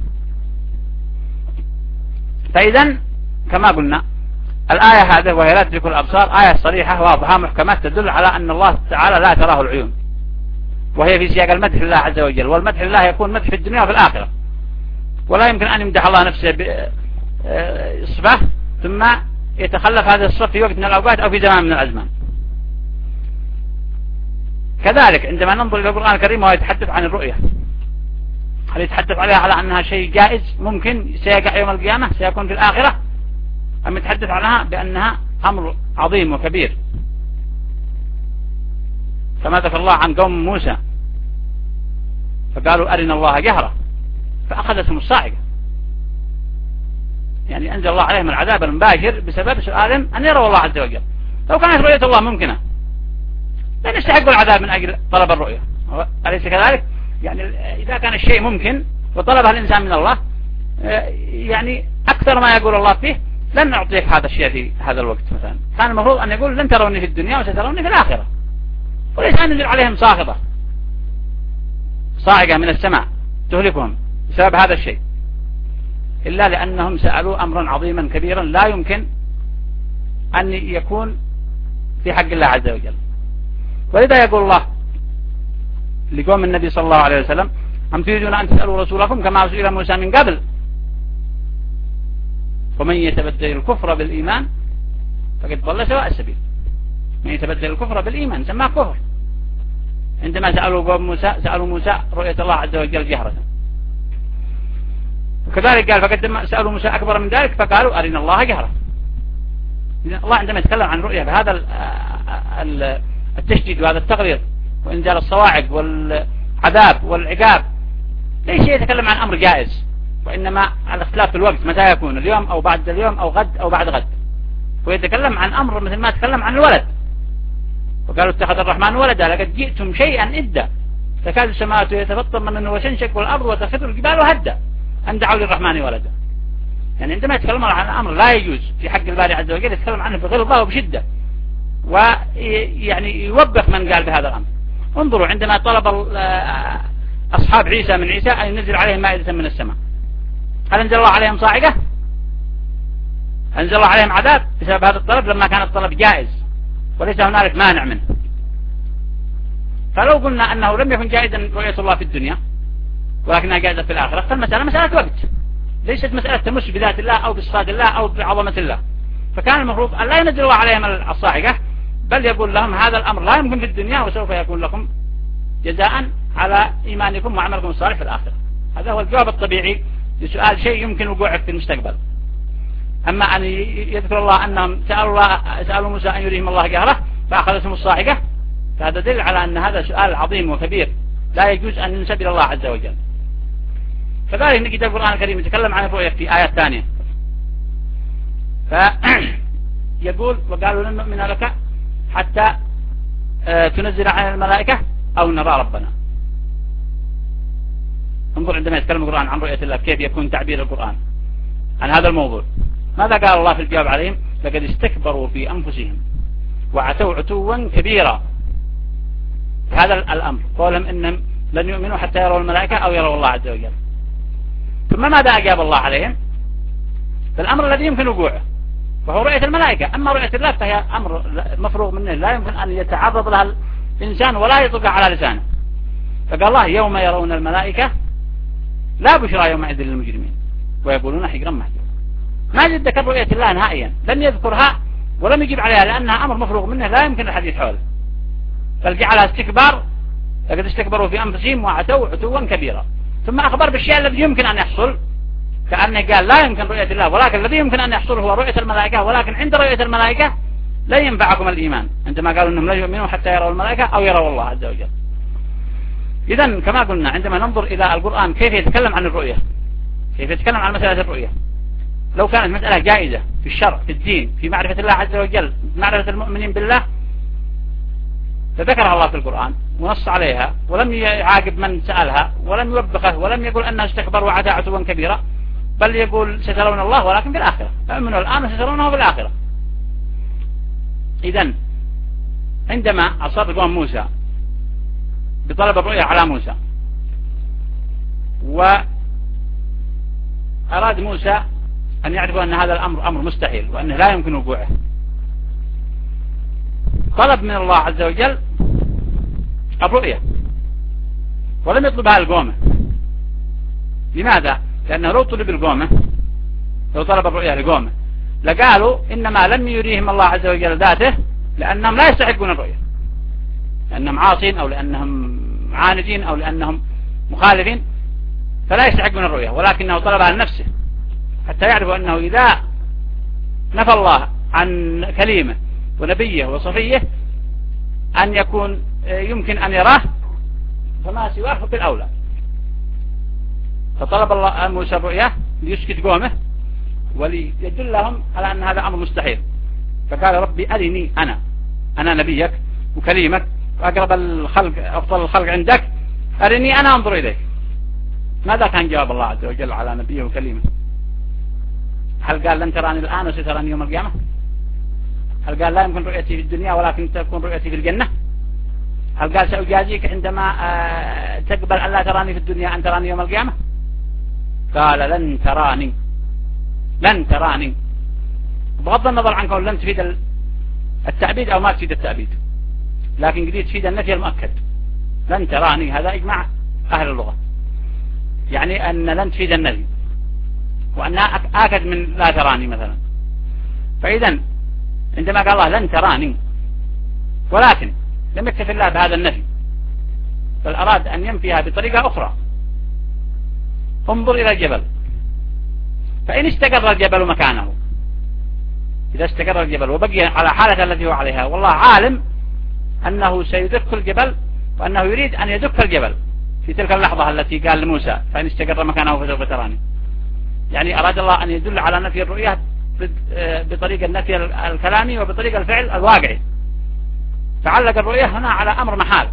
S1: فإذا كما قلنا الآية هذه وهي لا تدرك الأبصار آية صريحة واضحة محكمة تدل على أن الله تعالى لا تراه العيون، وهي في سياق المدح لله عز وجل. والمدح لله يكون مدح في الدنيا وفي الآخرة، ولا يمكن أن يمدح الله نفسه بصفة ثم يتخلف هذا الصف في وقت من الأوقات أو في زمان من الأزمان. كذلك عندما ننظر إلى القرآن الكريم وهو يتحدث عن الرؤية، هل يتحدث عليها على أنها شيء جائز ممكن سيقع يوم القيامة سيكون في الآخرة، أم يتحدث عنها بأنها أمر عظيم وكبير، كما ذكر الله عن قوم موسى فقالوا أرنا الله جهرة فأخذتهم الصاعقة، يعني أنزل الله عليهم العذاب المباشر بسبب سؤالهم أن يروا الله عز وجل. لو كانت رؤية الله ممكنة لن يستحقوا العذاب من أجل طلب الرؤية، أليس كذلك؟ يعني إذا كان الشيء ممكن وطلبها الإنسان من الله، يعني أكثر ما يقول الله فيه لن أعطيك هذا الشيء في هذا الوقت مثلا، كان المفروض أن يقول لن تروني في الدنيا وستروني في الآخرة، وليس أن ينزل عليهم ساخطة صاعقة من السماء تهلكهم بسبب هذا الشيء، إلا لأنهم سألوا أمرا عظيما كبيرا لا يمكن أن يكون في حق الله عز وجل. ولذا يقول الله لقوم النبي صلى الله عليه وسلم أم تريدون أن تسألوا رسولكم كما سئل موسى من قبل ومن يتبدل الكفر بالإيمان فقد ضل سواء السبيل. من يتبدل الكفر بالإيمان سماه كفر. عندما سألوا قوم موسى سألوا موسى رؤية الله عز وجل جهرة، وكذلك قال فقد سألوا موسى أكبر من ذلك فقالوا أرنا الله جهرة. الله عندما يتكلم عن رؤية بهذا التشديد وهذا التغليظ وإنزال الصواعق والعذاب والعقاب ليس يتكلم عن أمر جائز، وإنما على اختلاف في الوقت متى يكون، اليوم أو بعد اليوم أو غد أو بعد غد. ويتكلم عن أمر مثل ما تكلم عن الولد، وقالوا اتخذ الرحمن ولدا لقد جئتم شيئا إدا تكاد السماوات يتفطر منه وتنشق والأرض وتخر الجبال هدا أن دعوا للرحمن ولدا. يعني عندما يتكلم عن أمر لا يجوز في حق الباري عز وجل يتكلم عنه بغلظة وبشدة، ويعني يوبخ من قال بهذا الأمر. انظروا عندما طلب أصحاب عيسى من عيسى أن ينزل عليهم مائدة من السماء، هل أنزل الله عليهم صاعقة؟ أنزل الله عليهم عذاب بسبب هذا الطلب لما كان الطلب جائز وليس هنالك مانع منه. فلو قلنا أنه لم يكن جائزا رؤية الله في الدنيا ولكنها جائزة في الآخرة فالمسألة مسألة وقت، ليست مسألة تمس بذات الله أو بصفات الله أو بعظمة الله. فكان المفروض أن لا ينزل الله عليهم الصاعقة، بل يقول لهم هذا الأمر لا يمكن في الدنيا وسوف يكون لكم جزاء على إيمانكم وعملكم الصالح في الآخرة. هذا هو الجواب الطبيعي لسؤال شيء يمكن وقوعه في المستقبل. أما أن يذكر الله أنهم سألوا, الله سألوا موسى أن يريهم الله جهرة فأخذتهم الصاعقة، فهذا دل على أن هذا سؤال عظيم وكبير لا يجوز أن ينسب إلى الله عز وجل. كذلك نجد القرآن الكريم يتكلم عن الرؤية في آيات ثانية، فيقول وقالوا لن نؤمن لك حتى تنزل عن الملائكة أو نرى ربنا. انظر عندما يتكلم القرآن عن رؤية الله كيف يكون تعبير القرآن عن هذا الموضوع. ماذا قال الله في الجواب عليهم؟ لقد استكبروا في أنفسهم وعتوا عتوا كبيرا في هذا الأمر، قولهم إنهم لن يؤمنوا حتى يروا الملائكة أو يروا الله عز وجل. ثم ماذا أجاب الله عليهم؟ فالأمر الذي يمكن وقوعه وهو رؤية الملائكة. أما رؤية الله فهي أمر مفروغ منه لا يمكن أن يتعرض لها الإنسان ولا يطلق على لسانه. فقال الله يوم يرون الملائكة لا بشرى يومئذ للمجرمين ويقولون حجرا محجورا. ما جد ذكر رؤية الله نهائيا، لم يذكرها ولم يجيب عليها لأنها أمر مفروغ منه لا يمكن الحديث حوله، بل جعلها استكبار. لقد استكبروا في أنفسهم وعتوا عتوا كبيرا. ثم أخبر بالشيء الذي يمكن أن يحصل، كأنه قال لا يمكن رؤية الله ولكن الذي يمكن أن يحصل هو رؤية الملائكة، ولكن عند رؤية الملائكة لا ينفعكم الإيمان عندما قالوا أنهم لا يؤمنون حتى يروا الملائكة أو يروا الله عز وجل. إذن كما قلنا عندما ننظر إلى القرآن كيف يتكلم عن الرؤية، كيف يتكلم عن مسألة الرؤية، لو كانت مسألة جائزة في الشرع في الدين في معرفة الله عز وجل معرفة المؤمنين بالله فذكرها الله في القرآن ونص عليها ولم يعاقب من سألها ولم يوبخه ولم يقول أنه استكبر وعتى عتوا كبيرا، بل يقول سترون الله ولكن في الآخرة، فأمنوا الآن وسترونه في الآخرة. إذن عندما أصر قوم موسى بطلب الرؤية على موسى وأراد موسى أن يعرفوا أن هذا الأمر أمر مستحيل وأنه لا يمكن وقوعه، طلب من الله عز وجل الرؤية ولم يطلبها القومة. لماذا؟ لأنه لو طلب القومة لو طلب الرؤية لقومة لقالوا إنما لم يريهم الله عز وجل ذاته لأنهم لا يستحقون الرؤية، لأنهم عاصين أو لأنهم معاندين أو لأنهم مخالفين فلا يستحقون الرؤية، ولكنه طلبها لنفسه حتى يعرفوا أنه إذا نفى الله عن كليمه ونبيه وصفيه أن يكون يمكن أن يراه، فما سواه بالأولى. فطلب الله موسى الرؤيا ليسكت قومه وليدلهم على أن هذا أمر مستحيل. فقال ربي أرني أنا أنا نبيك وكليمك وأقرب الخلق أفضل الخلق عندك، أرني أنا أنظر إليك. ماذا كان جواب الله عز وجل على نبيه وكليمه؟ هل قال لن تراني الآن وستراني يوم القيامة؟ هل قال لا يمكن رؤيتي في الدنيا ولكن تكون رؤيتي في الجنة؟ هل قال سأجازيك عندما تقبل أن لا تراني في الدنيا أن تراني يوم القيامة؟ قال لن تراني لن تراني، بغض النظر عن كون لن تفيد التعبيد أو ما تفيد التعبيد، لكن قد تفيد النفي المؤكد. لن تراني هذا إجماع أهل اللغة، يعني أن لن تفيد النفي، وأنها آكد من لا تراني مثلا. فإذا عندما قال الله لن تراني ولكن لم يكتف الله بهذا النفي، بل أراد أن ينفيها بطريقة أخرى. انظر إلى الجبل فإن استقر الجبل مكانه، إذا استقر الجبل وبقي على حالة التي هو عليها، والله عالم أنه سيدك الجبل وأنه يريد أن يدك الجبل في تلك اللحظة التي قال لموسى فإن استقر مكانه فسوف تراني. يعني أراد الله أن يدل على نفي الرؤية بطريق النفي الكلامي وبطريق الفعل الواقعي، فعلق الرؤية هنا على أمر محال.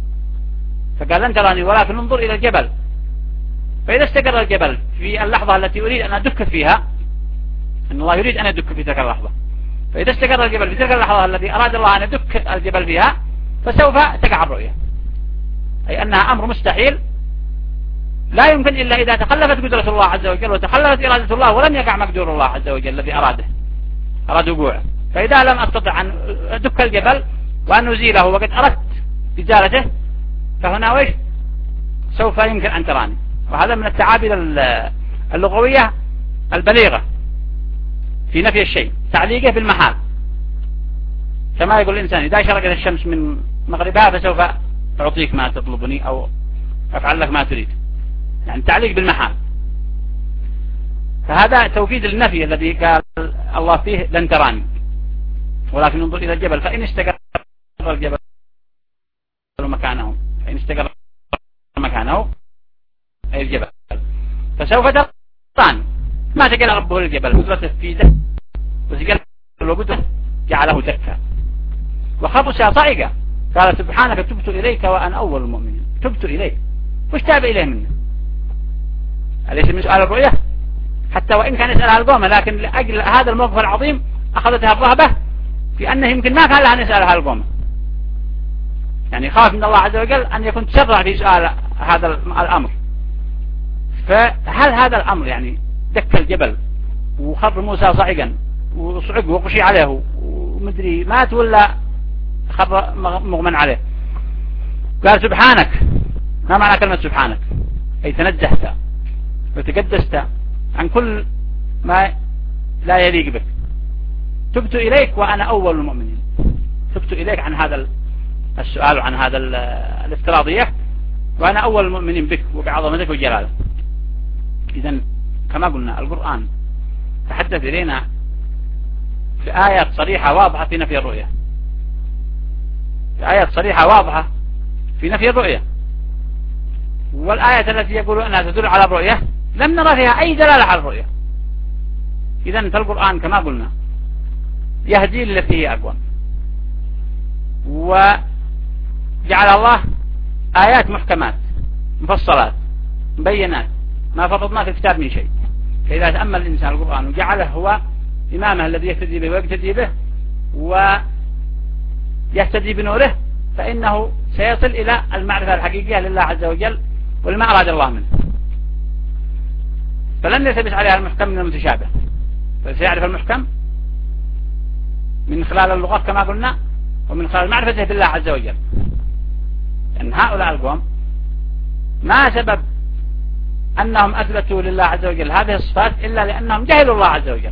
S1: فقال لن تراني ولكن انظر إلى الجبل، فإذا استقر الجبل في اللحظة التي أريد أن أدك فيها، أن الله يريد أن يدك في تلك اللحظة، فإذا استقر الجبل في تلك اللحظة التي أراد الله أن يدك الجبل فيها فسوف تقع الرؤية، أي أنها أمر مستحيل لا يمكن إلا إذا تخلفت قدرة الله عز وجل وتخلفت إرادة الله ولم يقع مقدور الله عز وجل الذي أراده أراد وقوعه. فإذا لم أستطع أن أدك الجبل وأن أزيله وقد أردت إزالته فهنا وإيش سوف يمكن أن تراني. وهذا من التعابير اللغوية البليغة في نفي الشيء، تعليقه بالمحال، كما يقول الإنسان إذا شرقت الشمس من مغربها فسوف أعطيك ما تطلبني أو أفعل لك ما تريد، يعني تعليق بالمحال. فهذا توكيد النفي الذي قال الله فيه لن تراني ولكن انظر إلى الجبل فإن استقر الجبل مكانه، فإن استقر مكانه أي الجبل فسوف تراني. ما تقل ربه للجبل قدرته في ذلك وتقل وقدره جعله دكا وخبسها صعقا قال سبحانك تبت إليك وأنا أول المؤمنين. تبت إليك وش تاب إليه منه؟ أليس من سؤال الرؤية؟ حتى وإن كان يسألها القوم، لكن لأجل هذا الموقف العظيم أخذتها الرهبة في أنه يمكن ما كان لها أن يسألها القوم، يعني خاف من الله عز وجل أن يكون تسرع في سؤال هذا الأمر. فهل هذا الأمر يعني دك الجبل وخر موسى صعقا وصعق وقشي عليه ومدري مات ولا خر مغمن عليه؟ قال سبحانك. ما معنى كلمة سبحانك؟ أي تنزهت وتقدست عن كل ما لا يليق بك. تبت إليك وأنا أول المؤمنين. تبت إليك عن هذا السؤال وعن هذا الافتراضية وأنا أول المؤمنين بك وبعظمتك وجلالك. إذن كما قلنا القرآن تحدث إلينا في آيات صريحة واضحة في نفي الرؤية، في آيات صريحة واضحة في نفي الرؤية. والآية التي يقولون أنها تدل على الرؤية لم نرى فيها أي دلالة على الرؤية. إذن فالقرآن كما قلنا يهدي للتي هي أقوم، وجعل الله آيات محكمات مفصلات مبينات ما فرضنا في الكتاب من شيء. فإذا تأمل الإنسان القرآن وجعله هو إمامه الذي يهتدي به ويقتدي به ويهتدي بنوره فإنه سيصل إلى المعرفة الحقيقية لله عز وجل ولما أراد الله منه، فلن يلتبس عليها المحكم من المتشابه، فسيعرف المحكم من خلال اللغات كما قلنا ومن خلال معرفته بالله عز وجل. لأن هؤلاء القوم ما سبب أنهم أثبتوا لله عز وجل هذه الصفات إلا لأنهم جهلوا الله عز وجل،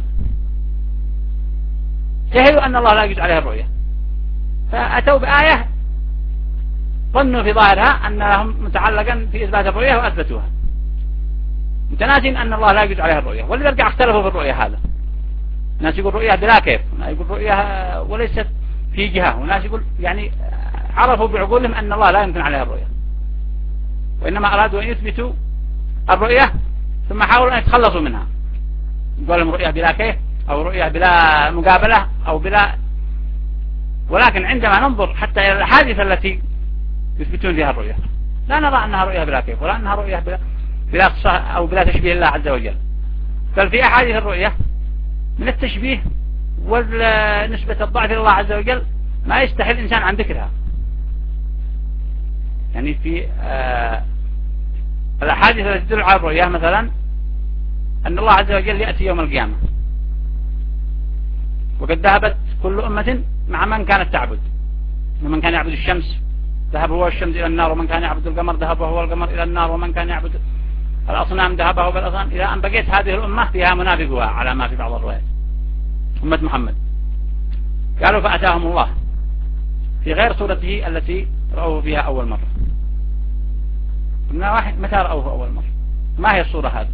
S1: جهلوا أن الله لا يجوز عليه الرؤية، فأتوا بآية ظنوا في ظاهرها أن لهم متعلقا في إثبات الرؤية وأثبتوها، متناسين أن الله لا يجوز عليه الرؤية، ولذلك اختلفوا في الرؤية هذا. ناس يقول رؤية بلا كيف، ناس يقول رؤية وليست في جهة، وناس يقول يعني عرفوا بعقولهم أن الله لا يمكن عليها الرؤية، وإنما أرادوا أن يثبتوا الرؤية ثم حاولوا أن يتخلصوا منها، يقول لهم رؤية بلا كيف أو رؤية بلا مقابلة أو بلا. ولكن عندما ننظر حتى إلى الأحاديث التي يثبتون فيها الرؤية لا نرى أنها رؤية بلا كيف، ولا أنها رؤية بلا, بلا أو بلا تشبيه الله عز وجل. بل في أحاديث الرؤية من التشبيه والنسبة الضعف لله عز وجل ما يستحيل الإنسان عن ذكرها. يعني في آه الأحاديث التي تدل على الرؤية مثلا أن الله عز وجل يأتي يوم القيامة وقد ذهبت كل أمة مع من كانت تعبد، ومن كان يعبد الشمس ذهب هو الشمس إلى النار، ومن كان يعبد القمر ذهب هو القمر إلى النار، ومن كان يعبد الأصنام ذهب هو بالأصنام، إلى أن بقيت هذه الأمة فيها منافقها على ما في بعض الروايات أمة محمد. قالوا فأتاهم الله في غير صورته التي رأوه فيها أول مرة. قلنا واحد متى رأوه أول مرة؟ ما هي الصورة هذه؟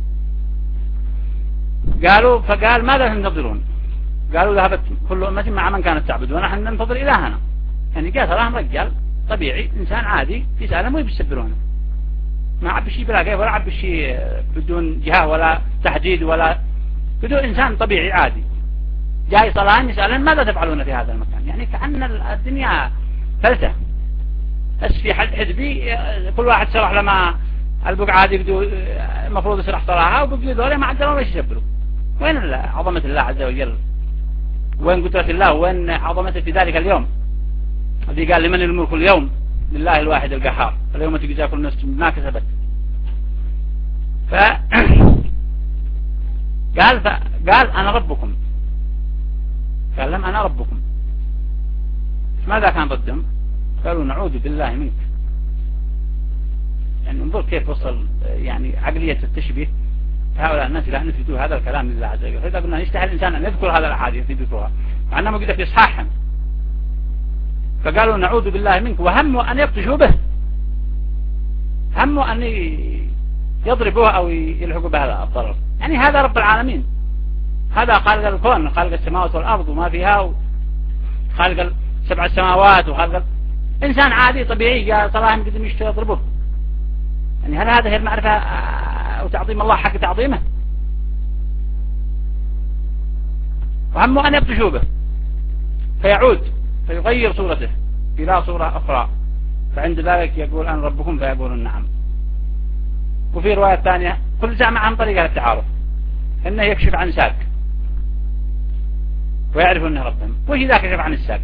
S1: قالوا فقال ماذا تنتظرون؟ قالوا ذهبت كل أمة مع من كانت تعبد ونحن ننتظر إلهنا. يعني قال تراهم رجال طبيعي إنسان عادي يسألهم ويبسبرونه، ما عب شيء بلا كيف ولا عب شيء بدون جهة ولا تحديد ولا بدون إنسان طبيعي عادي جاي صلاة يسألهم ماذا تفعلون في هذا المكان. يعني كأن الدنيا فلتة بس في حد حزبي كل واحد شرح لما البقعة هذه بدو المفروض يشرح صلاها وبقوا ذولا ما عندنا ولا يشبروا. وين عظمة الله عز وجل؟ وين قدرة الله؟ وين عظمته في ذلك اليوم الذي قال لمن الملك اليوم؟ لله الواحد القهار، اليوم تجزى كل نفس ما كسبت. ف قال فقال أنا ربكم، قال لهم أنا ربكم. ماذا كان ضدهم؟ قالوا نعوذ بالله منك. يعني انظر كيف وصل يعني عقلية التشبيه هؤلاء الناس إلى أن يثبتوا هذا الكلام لله عز وجل. فإذا قلنا يستحيل الإنسان أن يذكر هذا الأحاديث يذكرها مع أنه موجودة في إصحاحهم. فقالوا نعوذ بالله منك، وهموا أن يبطشوا به، هموا أن يضربوه أو يلحقوا بهذا الضرر. يعني هذا رب العالمين، هذا خالق الكون، خالق السماوات والأرض وما فيها، خالق سبع السماوات وخالق إنسان عادي طبيعي قال صلاهم قدم يشتري يضربوه. يعني هل هذا هي المعرفة أو تعظيم الله حق تعظيمه؟ وهموا أن يبطشوا به فيعود فيغير صورته إلى صورة أخرى، فعند ذلك يقول أنا ربكم فيقولون نعم. وفي رواية ثانية كل زعم عن طريقة التعارف إنه يكشف عن ساق ويعرف أنه ربهم. وش ذاك يكشف عن الساق؟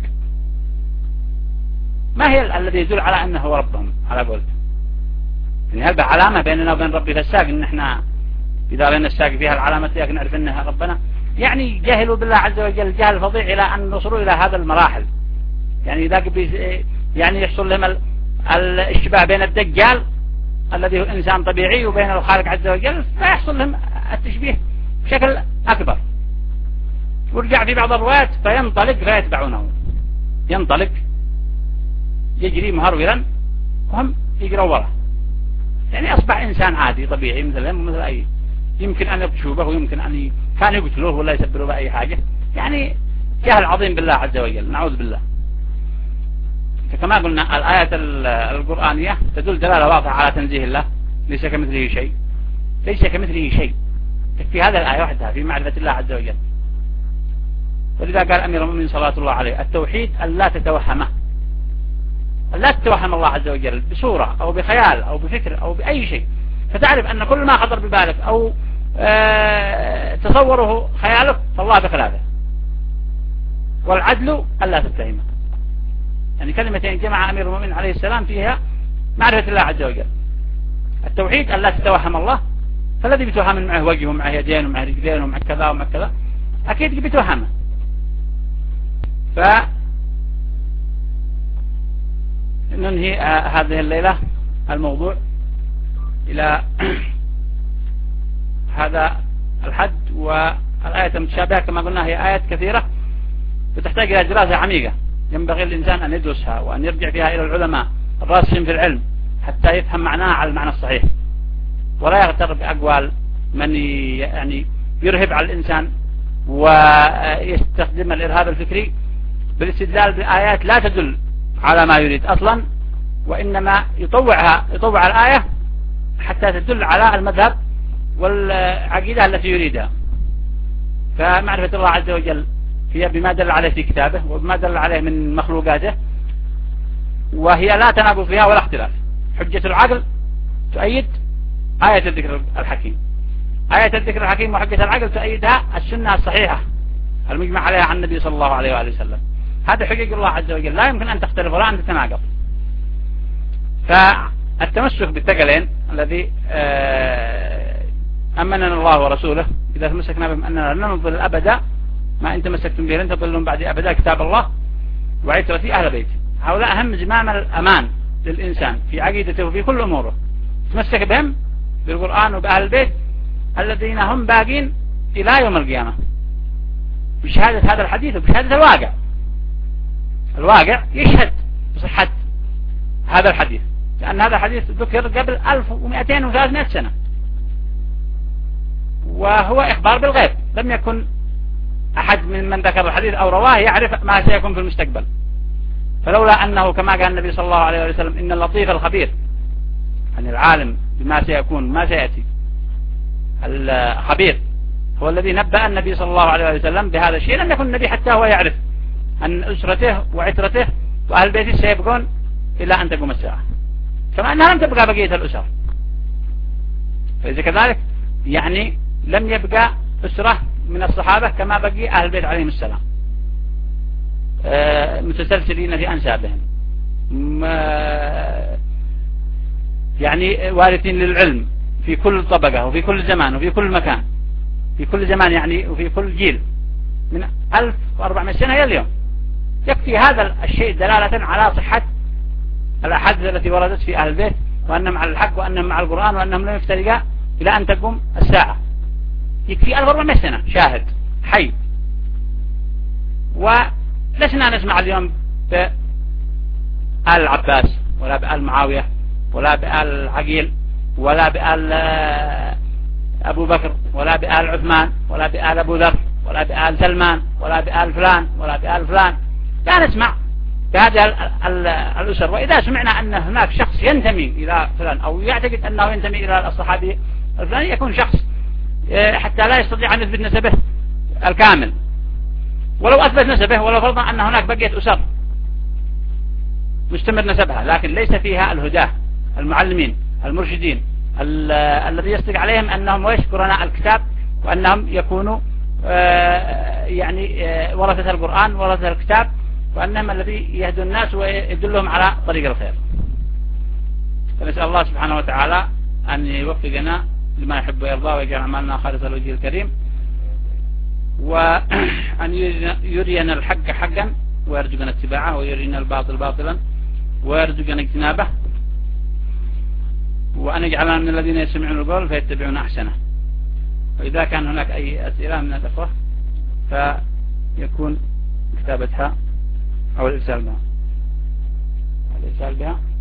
S1: ما هي الذي يدل على أنه هو ربهم على قولته؟ يعني هل بعلامة بيننا وبين ربي في الساق إن إحنا إذا لنا الساق فيها العلامة تياك نعرف أنها ربنا؟ يعني جهلوا بالله عز وجل جهل فظيع إلى أن وصلوا إلى هذا المراحل. يعني إذا يعني يحصل لهم الاشتباه بين الدجال الذي هو إنسان طبيعي وبين الخالق عز وجل، فيحصل لهم التشبيه بشكل أكبر. ورجع في بعض الروايات فينطلق فيتبعونه، ينطلق يجري مهرولا وهم يجروا وراه. يعني أصبح إنسان عادي طبيعي مثلهم ومثل أي، يمكن أن يبتشوا به ويمكن أن كان يقتلوه ولا يسبروا بأي حاجة. يعني جهل عظيم بالله عز وجل، نعوذ بالله. فكما قلنا الآية القرآنية تدل دلالة واضحة على تنزيه الله، ليس كمثله شيء، ليس كمثله شيء. تكفي هذا الآية وحدها في معرفة الله عز وجل. ولذا قال أمير المؤمنين صلى الله عليه التوحيد أن لا تتوهمه، أن لا تتوهم الله عز وجل بصورة أو بخيال أو بفكر أو بأي شيء، فتعرف أن كل ما خطر ببالك أو آه تصوره خيالك فالله بخلافه. والعدل أن لا تتهمه. يعني كلمتين جمع أمير المؤمنين عليه السلام فيها معرفة الله عز وجل. التوحيد أن لا تتوهم الله، فالذي بيتوهم معه وجهه ومعه يدين ومعه رجلين ومعه كذا ومعه كذا أكيد بيتوهمه. ف ننهي هذه الليلة الموضوع إلى هذا الحد. والآية المتشابهة كما قلنا هي آيات كثيرة وتحتاج إلى دراسة عميقة، ينبغي الإنسان أن يدرسها وأن يرجع فيها إلى العلماء الراسخين في العلم حتى يفهم معناها على المعنى الصحيح، ولا يغتر بأقوال من يعني يرهب على الإنسان ويستخدم الإرهاب الفكري بالاستدلال بآيات لا تدل على ما يريد أصلا، وإنما يطوعها يطوع الآية حتى تدل على المذهب والعقيدة التي يريدها. فمعرفة الله عز وجل هي بما دل عليه في كتابه وبما دل عليه من مخلوقاته، وهي لا تناقض فيها ولا اختلاف. حجة العقل تؤيد آية الذكر الحكيم، آية الذكر الحكيم وحجة العقل تؤيدها السنة الصحيحة المجمع عليها عن النبي صلى الله عليه وآله وسلم. هذا حقيقة الله عز وجل لا يمكن أن تختلف ولا أن تتناقض. فالتمسك بالثقلين الذي أمننا الله ورسوله إذا تمسكنا بهم أننا لن نضل أبدا، ما إن تمسكتم به لن تضلون بعد أبدا، كتاب الله وعترتي أهل بيتي. هؤلاء أهم زمام الأمان للإنسان في عقيدته وفي كل أموره، تمسك بهم بالقرآن وبأهل البيت الذين هم باقين إلى يوم القيامة بشهادة هذا الحديث وبشهادة الواقع. الواقع يشهد بصحة هذا الحديث، لأن هذا الحديث ذكر قبل ألف ومئتين وثلاثمائة سنة، وهو إخبار بالغيب. لم يكن أحد من من ذكر الحديث أو رواه يعرف ما سيكون في المستقبل، فلولا أنه كما قال النبي صلى الله عليه وسلم إن اللطيف الخبير، يعني العالم بما سيكون ما سيأتي، الخبير هو الذي نبأ النبي صلى الله عليه وسلم بهذا الشيء، لم يكن النبي حتى هو يعرف أن أسرته وعترته وأهل بيته سيبقون إلى أن تقوم الساعة، كما أنها لم تبقى بقية الأسر. فإذا كذلك يعني لم يبقى أسرة من الصحابة كما بقي أهل البيت عليهم السلام متسلسلين في أنسابهم، يعني وارثين للعلم في كل طبقة وفي كل زمان وفي كل مكان، في كل زمان يعني وفي كل جيل من ألف وأربعمائة سنة إلى اليوم. يكفي هذا الشيء دلالة على صحة الأحاديث التي وردت في أهل البيت، وأنهم على الحق وأنهم مع القرآن وأنهم لم يفترقا إلى أن تقوم الساعة. يكفي ألف وأربعمائة سنة شاهد حي. ولسنا نسمع اليوم بآل العباس ولا بآل معاوية ولا بآل العقيل ولا بآل أبو بكر ولا بآل عثمان ولا بآل أبو ذر ولا بآل سلمان ولا بآل فلان ولا بآل فلان. لا نسمع بهذه الأسر. وإذا سمعنا أن هناك شخص ينتمي إلى فلان أو يعتقد أنه ينتمي إلى الصحابي الفلاني، يكون شخص حتى لا يستطيع أن يثبت نسبه الكامل، ولو أثبت نسبه ولو فرضا أن هناك بقية أسر مستمر نسبها لكن ليس فيها الهداة المعلمين المرشدين الذي يصدق عليهم أنهم ويشكرنا الكتاب وأنهم يكونوا يعني ورثة القرآن ورثة الكتاب، وأنهم الذي يهدوا الناس ويدلهم على طريق الخير. فنسأل الله سبحانه وتعالى أن يوفقنا لما يحب ويرضى ويجعل أعمالنا خالصة لوجهه الكريم، وأن يرينا الحق حقا ويرزقنا اتباعه، ويرينا الباطل باطلا ويرزقنا اجتنابه، وأن يجعلنا من الذين يسمعون القول فيتبعون أحسنه. وإذا كان هناك أي أسئلة من الأخوة فيكون كتابتها أو الإرسال بها الإرسال بها